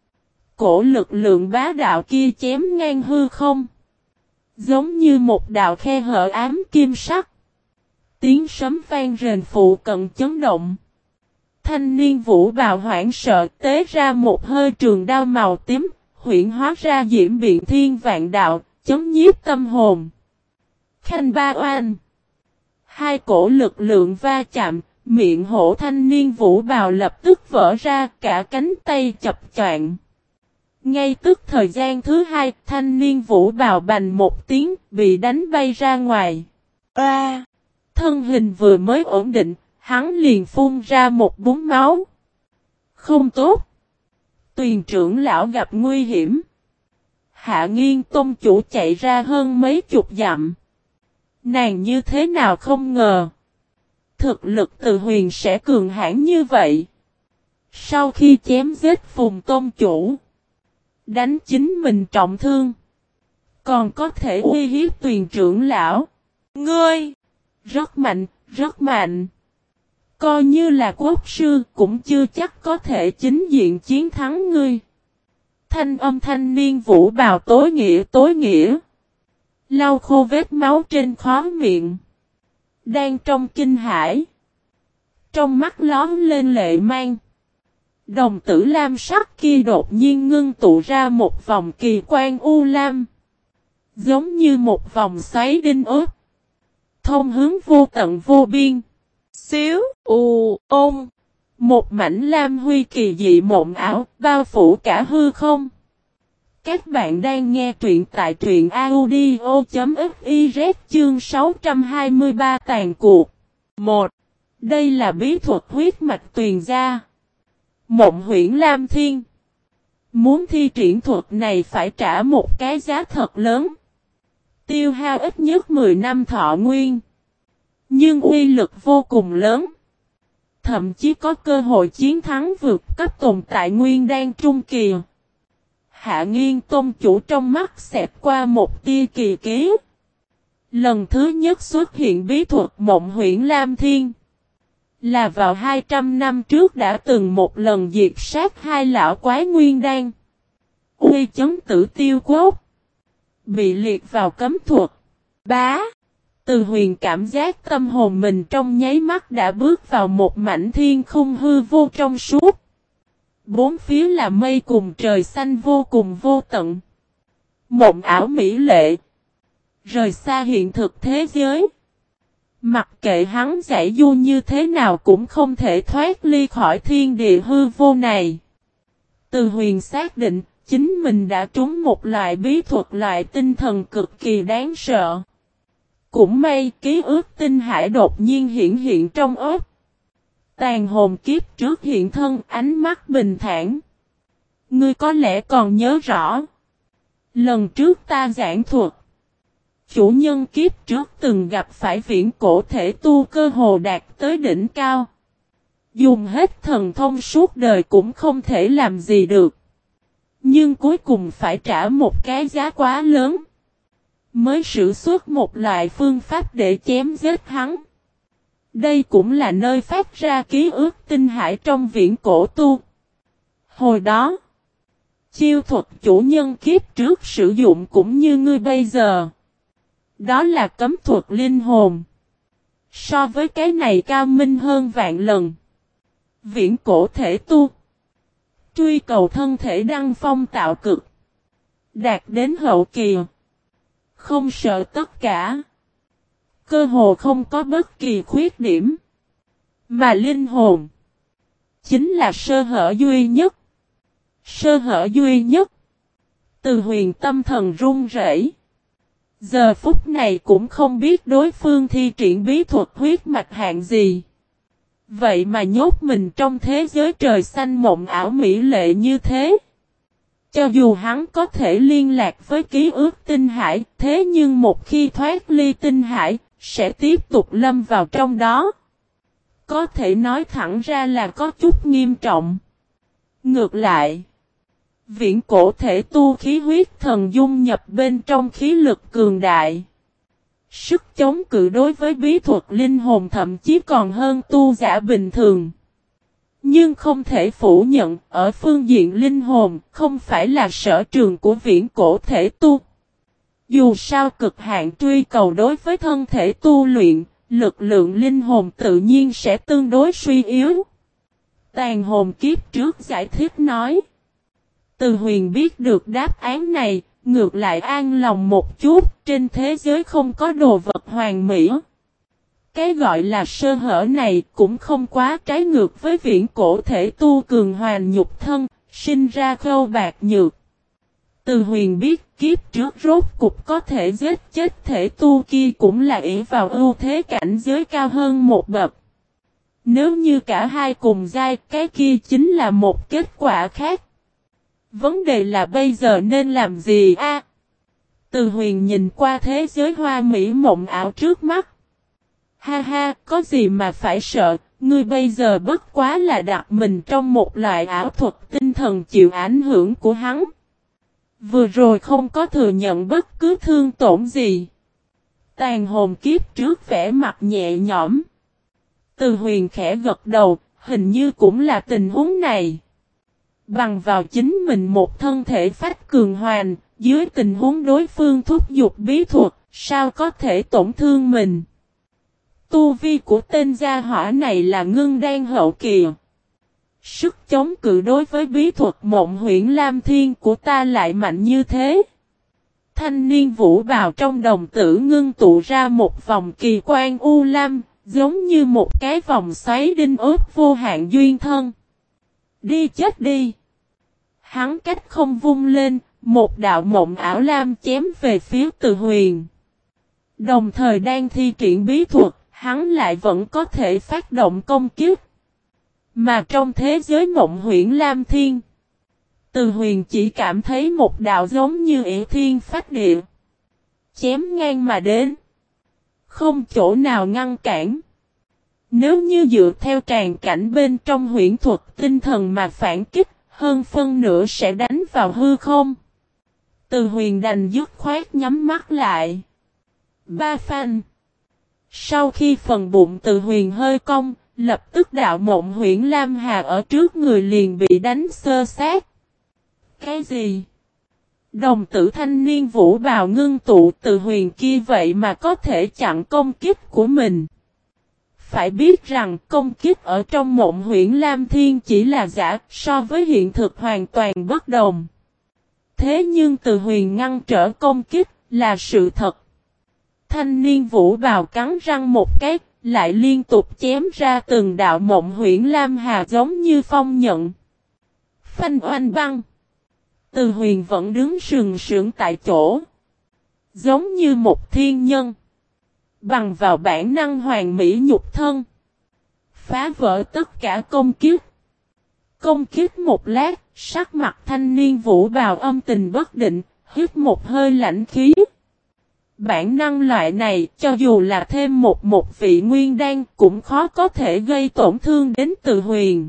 Cổ lực lượng bá đạo kia chém ngang hư không. Giống như một đạo khe hở ám kim sắc. Tiếng sấm vang rền phụ cận chấn động. Thanh niên Vũ Bào hoảng sợ tế ra một hơi trường đao màu tím, huyễn hóa ra diễm biện thiên vạn đạo, chấn nhiếp tâm hồn. Khanh ba oan. Hai cổ lực lượng va chạm, miệng hổ thanh niên Vũ Bào lập tức vỡ ra, cả cánh tay chập choạng. Ngay tức thời gian thứ hai, thanh niên Vũ Bào bành một tiếng, bị đánh bay ra ngoài. A! À, thân hình vừa mới ổn định, hắn liền phun ra một búng máu. Không tốt. Tuyền trưởng lão gặp nguy hiểm. Hạ Nghiên Tôn Chủ chạy ra hơn mấy chục dặm. Nàng như thế nào không ngờ. Thực lực Từ Huyền sẽ cường hãn như vậy. Sau khi chém giết Phùng Tôn Chủ. Đánh chính mình trọng thương. Còn có thể uy hiếp Tuyền trưởng lão. Ngươi! Rất mạnh, rất mạnh. Coi như là quốc sư cũng chưa chắc có thể chính diện chiến thắng ngươi. Thanh âm thanh niên Vũ Bào tối nghĩa tối nghĩa. Lau khô vết máu trên khóe miệng. Đang trong kinh hãi. Trong mắt lóm lên lệ mang. Đồng tử lam sắc kia đột nhiên ngưng tụ ra một vòng kỳ quan u lam. Giống như một vòng xoáy đinh ốp. Thông hướng vô tận vô biên. Xíu, u, ôm. Một mảnh lam huy kỳ dị mộng ảo, bao phủ cả hư không. Các bạn đang nghe truyện tại truyện audio.fiz chương sáu trăm hai mươi ba tàn cuộc. một. Đây là bí thuật huyết mạch tuyền gia. Mộng huyễn Lam Thiên. Muốn thi triển thuật này phải trả một cái giá thật lớn. Tiêu hao ít nhất mười năm thọ nguyên. Nhưng uy lực vô cùng lớn. Thậm chí có cơ hội chiến thắng vượt cấp tồn tại nguyên đan trung kỳ. Hạ Nghiên tôn chủ trong mắt xẹt qua một tia kỳ ký. Lần thứ nhất xuất hiện bí thuật mộng huyễn Lam Thiên. Là vào hai trăm năm trước đã từng một lần diệt sát hai lão quái nguyên đan. Uy chấn tử tiêu quốc. Bị liệt vào cấm thuật. Bá. Từ Huyền cảm giác tâm hồn mình trong nháy mắt đã bước vào một mảnh thiên khung hư vô trong suốt. Bốn phía là mây cùng trời xanh vô cùng vô tận. Mộng ảo mỹ lệ. Rời xa hiện thực thế giới. Mặc kệ hắn giải du như thế nào cũng không thể thoát ly khỏi thiên địa hư vô này. Từ Huyền xác định chính mình đã trúng một loại bí thuật loại tinh thần cực kỳ đáng sợ. Cũng may ký ức tinh hải đột nhiên hiện hiện trong óc. Tàn hồn kiếp trước hiện thân ánh mắt bình thản. Ngươi có lẽ còn nhớ rõ. Lần trước ta giảng thuật. Chủ nhân kiếp trước từng gặp phải viễn cổ thể tu cơ hồ đạt tới đỉnh cao. Dùng hết thần thông suốt đời cũng không thể làm gì được. Nhưng cuối cùng phải trả một cái giá quá lớn. Mới sử xuất một loại phương pháp để chém giết hắn. Đây cũng là nơi phát ra ký ức tinh hải trong viễn cổ tu. Hồi đó, chiêu thuật chủ nhân kiếp trước sử dụng cũng như ngươi bây giờ. Đó là cấm thuật linh hồn. So với cái này cao minh hơn vạn lần. Viễn cổ thể tu. Truy cầu thân thể đăng phong tạo cực. Đạt đến hậu kỳ. Không sợ tất cả. Cơ hồ không có bất kỳ khuyết điểm. Mà linh hồn. Chính là sơ hở duy nhất. Sơ hở duy nhất. Từ Huyền tâm thần run rẩy. Giờ phút này cũng không biết đối phương thi triển bí thuật huyết mạch hạng gì. Vậy mà nhốt mình trong thế giới trời xanh mộng ảo mỹ lệ như thế. Cho dù hắn có thể liên lạc với ký ức tinh hải, thế nhưng một khi thoát ly tinh hải, sẽ tiếp tục lâm vào trong đó. Có thể nói thẳng ra là có chút nghiêm trọng. Ngược lại, viễn cổ thể tu khí huyết thần dung nhập bên trong khí lực cường đại. Sức chống cự đối với bí thuật linh hồn thậm chí còn hơn tu giả bình thường. Nhưng không thể phủ nhận, ở phương diện linh hồn, không phải là sở trường của viễn cổ thể tu. Dù sao cực hạn truy cầu đối với thân thể tu luyện, lực lượng linh hồn tự nhiên sẽ tương đối suy yếu. Tàn hồn kiếp trước giải thích nói. Từ Huyền biết được đáp án này, ngược lại an lòng một chút, trên thế giới không có đồ vật hoàn mỹ. Cái gọi là sơ hở này cũng không quá trái ngược với viễn cổ thể tu cường hoàn nhục thân, sinh ra khâu bạc nhược. Từ Huyền biết kiếp trước rốt cục có thể giết chết thể tu kia cũng là ỷ vào ưu thế cảnh giới cao hơn một bậc. Nếu như cả hai cùng giai, cái kia chính là một kết quả khác. Vấn đề là bây giờ nên làm gì a? À, Từ Huyền nhìn qua thế giới hoa mỹ mộng ảo trước mắt. Ha ha, có gì mà phải sợ, ngươi bây giờ bất quá là đặt mình trong một loại ảo thuật tinh thần chịu ảnh hưởng của hắn. Vừa rồi không có thừa nhận bất cứ thương tổn gì. Tàn hồn kiếp trước vẻ mặt nhẹ nhõm. Từ Huyền khẽ gật đầu, hình như cũng là tình huống này. Bằng vào chính mình một thân thể phách cường hoàn, dưới tình huống đối phương thúc giục bí thuật, sao có thể tổn thương mình. Tu vi của tên gia hỏa này là ngưng đan hậu kỳ. Sức chống cự đối với bí thuật mộng huyễn Lam Thiên của ta lại mạnh như thế. Thanh niên vũ bào trong đồng tử ngưng tụ ra một vòng kỳ quan u lam, giống như một cái vòng xoáy đinh ốp vô hạn duyên thân. Đi chết đi! Hắn cách không vung lên, một đạo mộng ảo lam chém về phía Từ Huyền. Đồng thời đang thi triển bí thuật, hắn lại vẫn có thể phát động công kích. Mà trong thế giới mộng huyễn lam thiên, Từ Huyền chỉ cảm thấy một đạo giống như ỷ thiên phách địa, chém ngang mà đến, không chỗ nào ngăn cản. Nếu như dựa theo tràn cảnh bên trong huyễn thuật tinh thần mà phản kích, hơn phân nửa sẽ đánh vào hư không. Từ Huyền đành dứt khoát nhắm mắt lại. Ba phanh. Sau khi phần bụng Từ Huyền hơi cong, lập tức đạo mộng huyễn lam hà ở trước người liền bị đánh xơ xác. Cái gì? Đồng tử thanh niên vũ bào ngưng tụ Từ Huyền kia vậy mà có thể chặn công kích của mình. Phải biết rằng công kích ở trong mộng huyễn lam thiên chỉ là giả, so với hiện thực hoàn toàn bất đồng. Thế nhưng Từ Huyền ngăn trở công kích là sự thật. Thanh niên vũ bào cắn răng một cái, lại liên tục chém ra từng đạo mộng huyễn lam hà giống như phong nhận. Phanh oanh băng. Từ Huyền vẫn đứng sừng sững tại chỗ, giống như một thiên nhân, bằng vào bản năng hoàn mỹ nhục thân, phá vỡ tất cả công kích. Công kích một lát, sắc mặt thanh niên vũ bào âm tình bất định, hít một hơi lạnh khí. Bản năng loại này, cho dù là thêm một một vị nguyên đan, cũng khó có thể gây tổn thương đến Từ Huyền.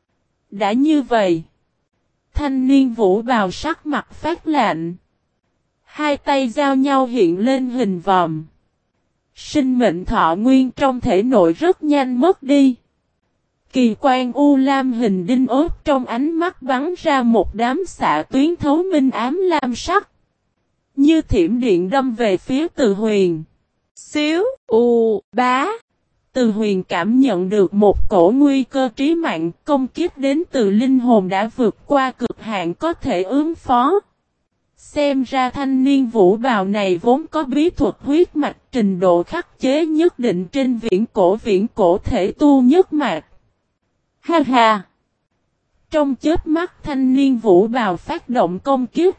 Đã như vậy, thanh niên vũ bào sắc mặt phát lạnh, hai tay giao nhau hiện lên hình vòm. Sinh mệnh thọ nguyên trong thể nội rất nhanh mất đi. Kỳ quan u lam hình đinh ốp trong ánh mắt bắn ra một đám xạ tuyến thấu minh ám lam sắc, như thiểm điện đâm về phía Từ Huyền. Xíu, u, bá. Từ Huyền cảm nhận được một cổ nguy cơ trí mạng, công kích đến từ linh hồn đã vượt qua cực hạn có thể ứng phó. Xem ra thanh niên vũ bào này vốn có bí thuật huyết mạch trình độ khắc chế nhất định trên viễn cổ viễn cổ thể tu nhất mạch. Ha ha! Trong chớp mắt thanh niên vũ bào phát động công kích.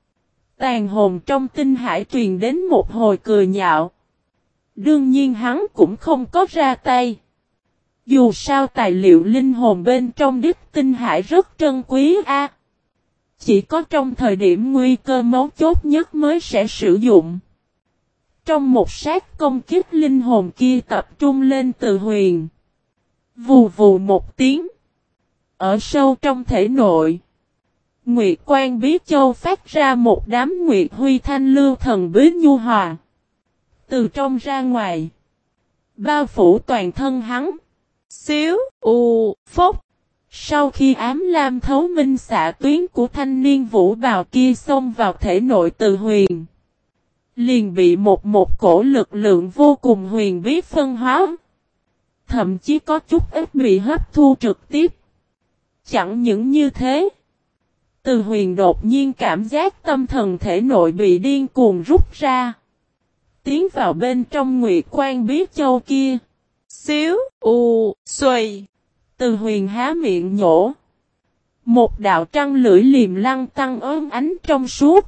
Tàn hồn trong tinh hải truyền đến một hồi cười nhạo. Đương nhiên hắn cũng không có ra tay. Dù sao tài liệu linh hồn bên trong đích tinh hải rất trân quý a. Chỉ có trong thời điểm nguy cơ mấu chốt nhất mới sẽ sử dụng. Trong một sát công kích linh hồn kia tập trung lên Từ Huyền. Vù vù một tiếng. Ở sâu trong thể nội, Nguyệt Quan Bí Châu phát ra một đám Nguyệt Huy Thanh lưu thần bí nhu hòa. Từ trong ra ngoài, bao phủ toàn thân hắn. Xíu, u, phốc. Sau khi ám lam thấu minh xạ tuyến của thanh niên vũ bào kia xông vào thể nội Từ Huyền, liền bị một một cổ lực lượng vô cùng huyền bí phân hóa. Thậm chí có chút ít bị hấp thu trực tiếp. Chẳng những như thế, Từ Huyền đột nhiên cảm giác tâm thần thể nội bị điên cuồng rút ra, tiến vào bên trong Nguyệt Quan Bí Châu kia. Xíu, u, xuôi. Từ Huyền há miệng nhổ. Một đạo trăng lưỡi liềm lăng tăng ốm ánh trong suốt,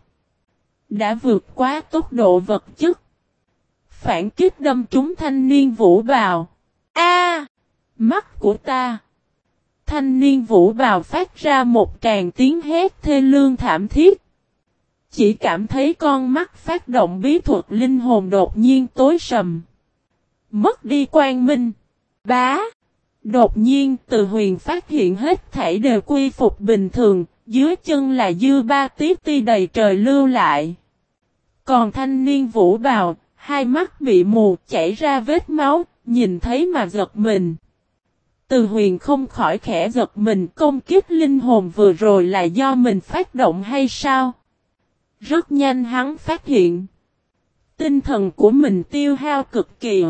đã vượt quá tốc độ vật chất, phản kích đâm trúng thanh niên vũ bào. A! Mắt của ta! Thanh niên vũ bào phát ra một tràng tiếng hét thê lương thảm thiết. Chỉ cảm thấy con mắt phát động bí thuật linh hồn đột nhiên tối sầm, mất đi quang minh. Bá! Đột nhiên Từ Huyền phát hiện hết thảy đều quy phục bình thường, dưới chân là dư ba tí ti đầy trời lưu lại. Còn thanh niên vũ bào, hai mắt bị mù chảy ra vết máu, nhìn thấy mà giật mình. Từ Huyền không khỏi khẽ giật mình, công kích linh hồn vừa rồi là do mình phát động hay sao? Rất nhanh hắn phát hiện, tinh thần của mình tiêu hao cực kỳ,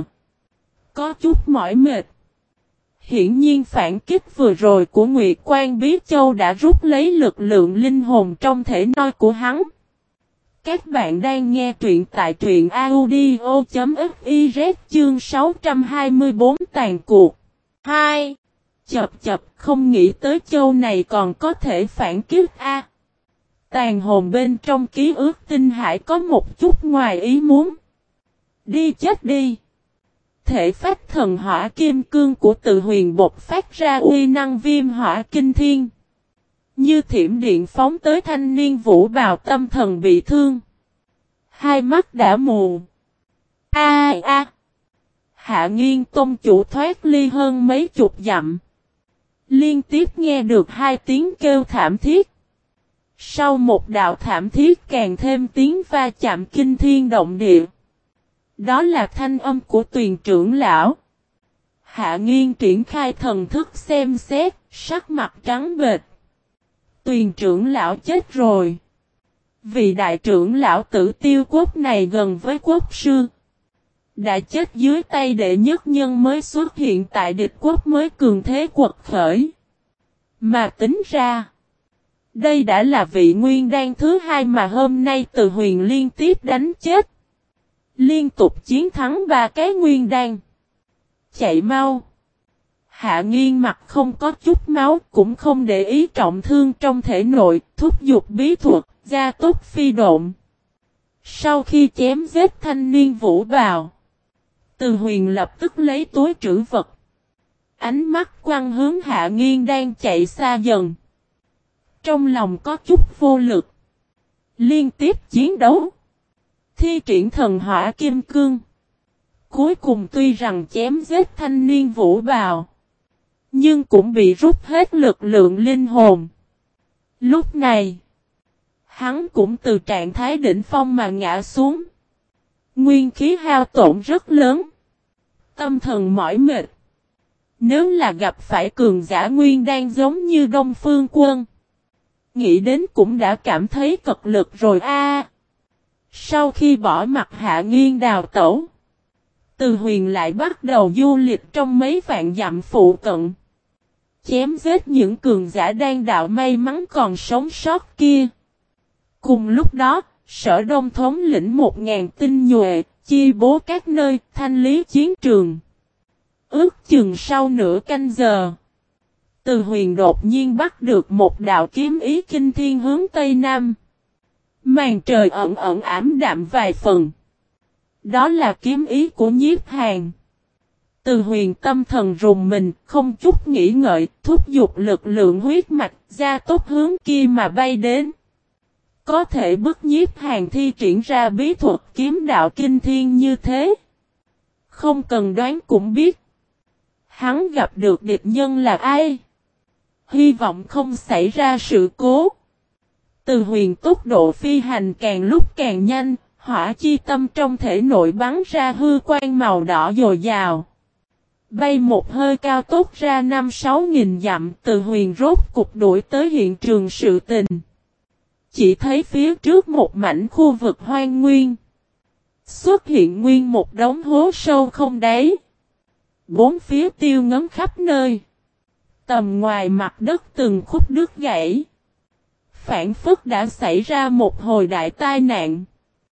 có chút mỏi mệt. Hiển nhiên phản kích vừa rồi của Nguyệt Quan Bí Châu đã rút lấy lực lượng linh hồn trong thể nội của hắn. Các bạn đang nghe truyện tại truyện audio.fiz chương sáu trăm hai mươi bốn tàn cuộc. hai. Chập chập không nghĩ tới châu này còn có thể phản kiếp A. Tàn hồn bên trong ký ức tinh hải có một chút ngoài ý muốn. Đi chết đi. Thể phách thần hỏa kim cương của Từ Huyền bộc phát ra uy năng viêm hỏa kinh thiên. Như thiểm điện phóng tới thanh niên vũ bào tâm thần bị thương. Hai mắt đã mù. A a a. Hạ Nghiên Tôn chủ thoát ly hơn mấy chục dặm. Liên tiếp nghe được hai tiếng kêu thảm thiết. Sau một đạo thảm thiết càng thêm tiếng va chạm kinh thiên động địa. Đó là thanh âm của Tuyền trưởng lão. Hạ Nghiên triển khai thần thức xem xét, sắc mặt trắng bệch. Tuyền trưởng lão chết rồi. Vị đại trưởng lão Tử Tiêu quốc này gần với quốc sư. Đã chết dưới tay đệ nhất nhân mới xuất hiện tại địch quốc mới cường thế quật khởi. Mà tính ra, đây đã là vị nguyên đan thứ hai mà hôm nay Từ Huyền liên tiếp đánh chết. Liên tục chiến thắng ba cái nguyên đan. Chạy mau. Hạ Nghiên mặt không có chút máu, cũng không để ý trọng thương trong thể nội, thúc giục bí thuật, gia tốc phi độn. Sau khi chém giết thanh niên vũ bào, Từ Huyền lập tức lấy túi trữ vật. Ánh mắt quăng hướng Hạ Nghiên đang chạy xa dần. Trong lòng có chút vô lực. Liên tiếp chiến đấu. Thi triển thần hỏa kim cương. Cuối cùng tuy rằng chém giết thanh niên vũ bào, nhưng cũng bị rút hết lực lượng linh hồn. Lúc này, hắn cũng từ trạng thái đỉnh phong mà ngã xuống. Nguyên khí hao tổn rất lớn. Tâm thần mỏi mệt. Nếu là gặp phải cường giả nguyên đan giống như Đông Phương Quân, nghĩ đến cũng đã cảm thấy cật lực rồi a. Sau khi bỏ mặt Hạ Nghiên đào tẩu, Từ Huyền lại bắt đầu du lịch trong mấy vạn dặm phụ cận. Chém giết những cường giả đan đạo may mắn còn sống sót kia. Cùng lúc đó, Sở Đông thống lĩnh một ngàn tinh nhuệ, chia bố các nơi, thanh lý chiến trường. Ước chừng sau nửa canh giờ, Từ Huyền đột nhiên bắt được một đạo kiếm ý kinh thiên hướng Tây Nam. Màn trời ẩn ẩn ảm đạm vài phần. Đó là kiếm ý của Nhiếp Hàn. Từ Huyền tâm thần rùng mình, không chút nghĩ ngợi, thúc giục lực lượng huyết mạch, gia tốc hướng kia mà bay đến. Có thể bức Nhiếp Hàn thi triển ra bí thuật kiếm đạo kinh thiên như thế. Không cần đoán cũng biết. Hắn gặp được địch nhân là ai? Hy vọng không xảy ra sự cố. Từ Huyền tốc độ phi hành càng lúc càng nhanh, hỏa chi tâm trong thể nội bắn ra hư quang màu đỏ dồi dào. Bay một hơi cao tốc ra năm sáu nghìn dặm, Từ Huyền rốt cục đuổi tới hiện trường sự tình. Chỉ thấy phía trước một mảnh khu vực hoang nguyên. Xuất hiện nguyên một đống hố sâu không đáy. Bốn phía tiêu ngấn khắp nơi. Tầm ngoài mặt đất từng khúc đứt gãy. Phản phất đã xảy ra một hồi đại tai nạn.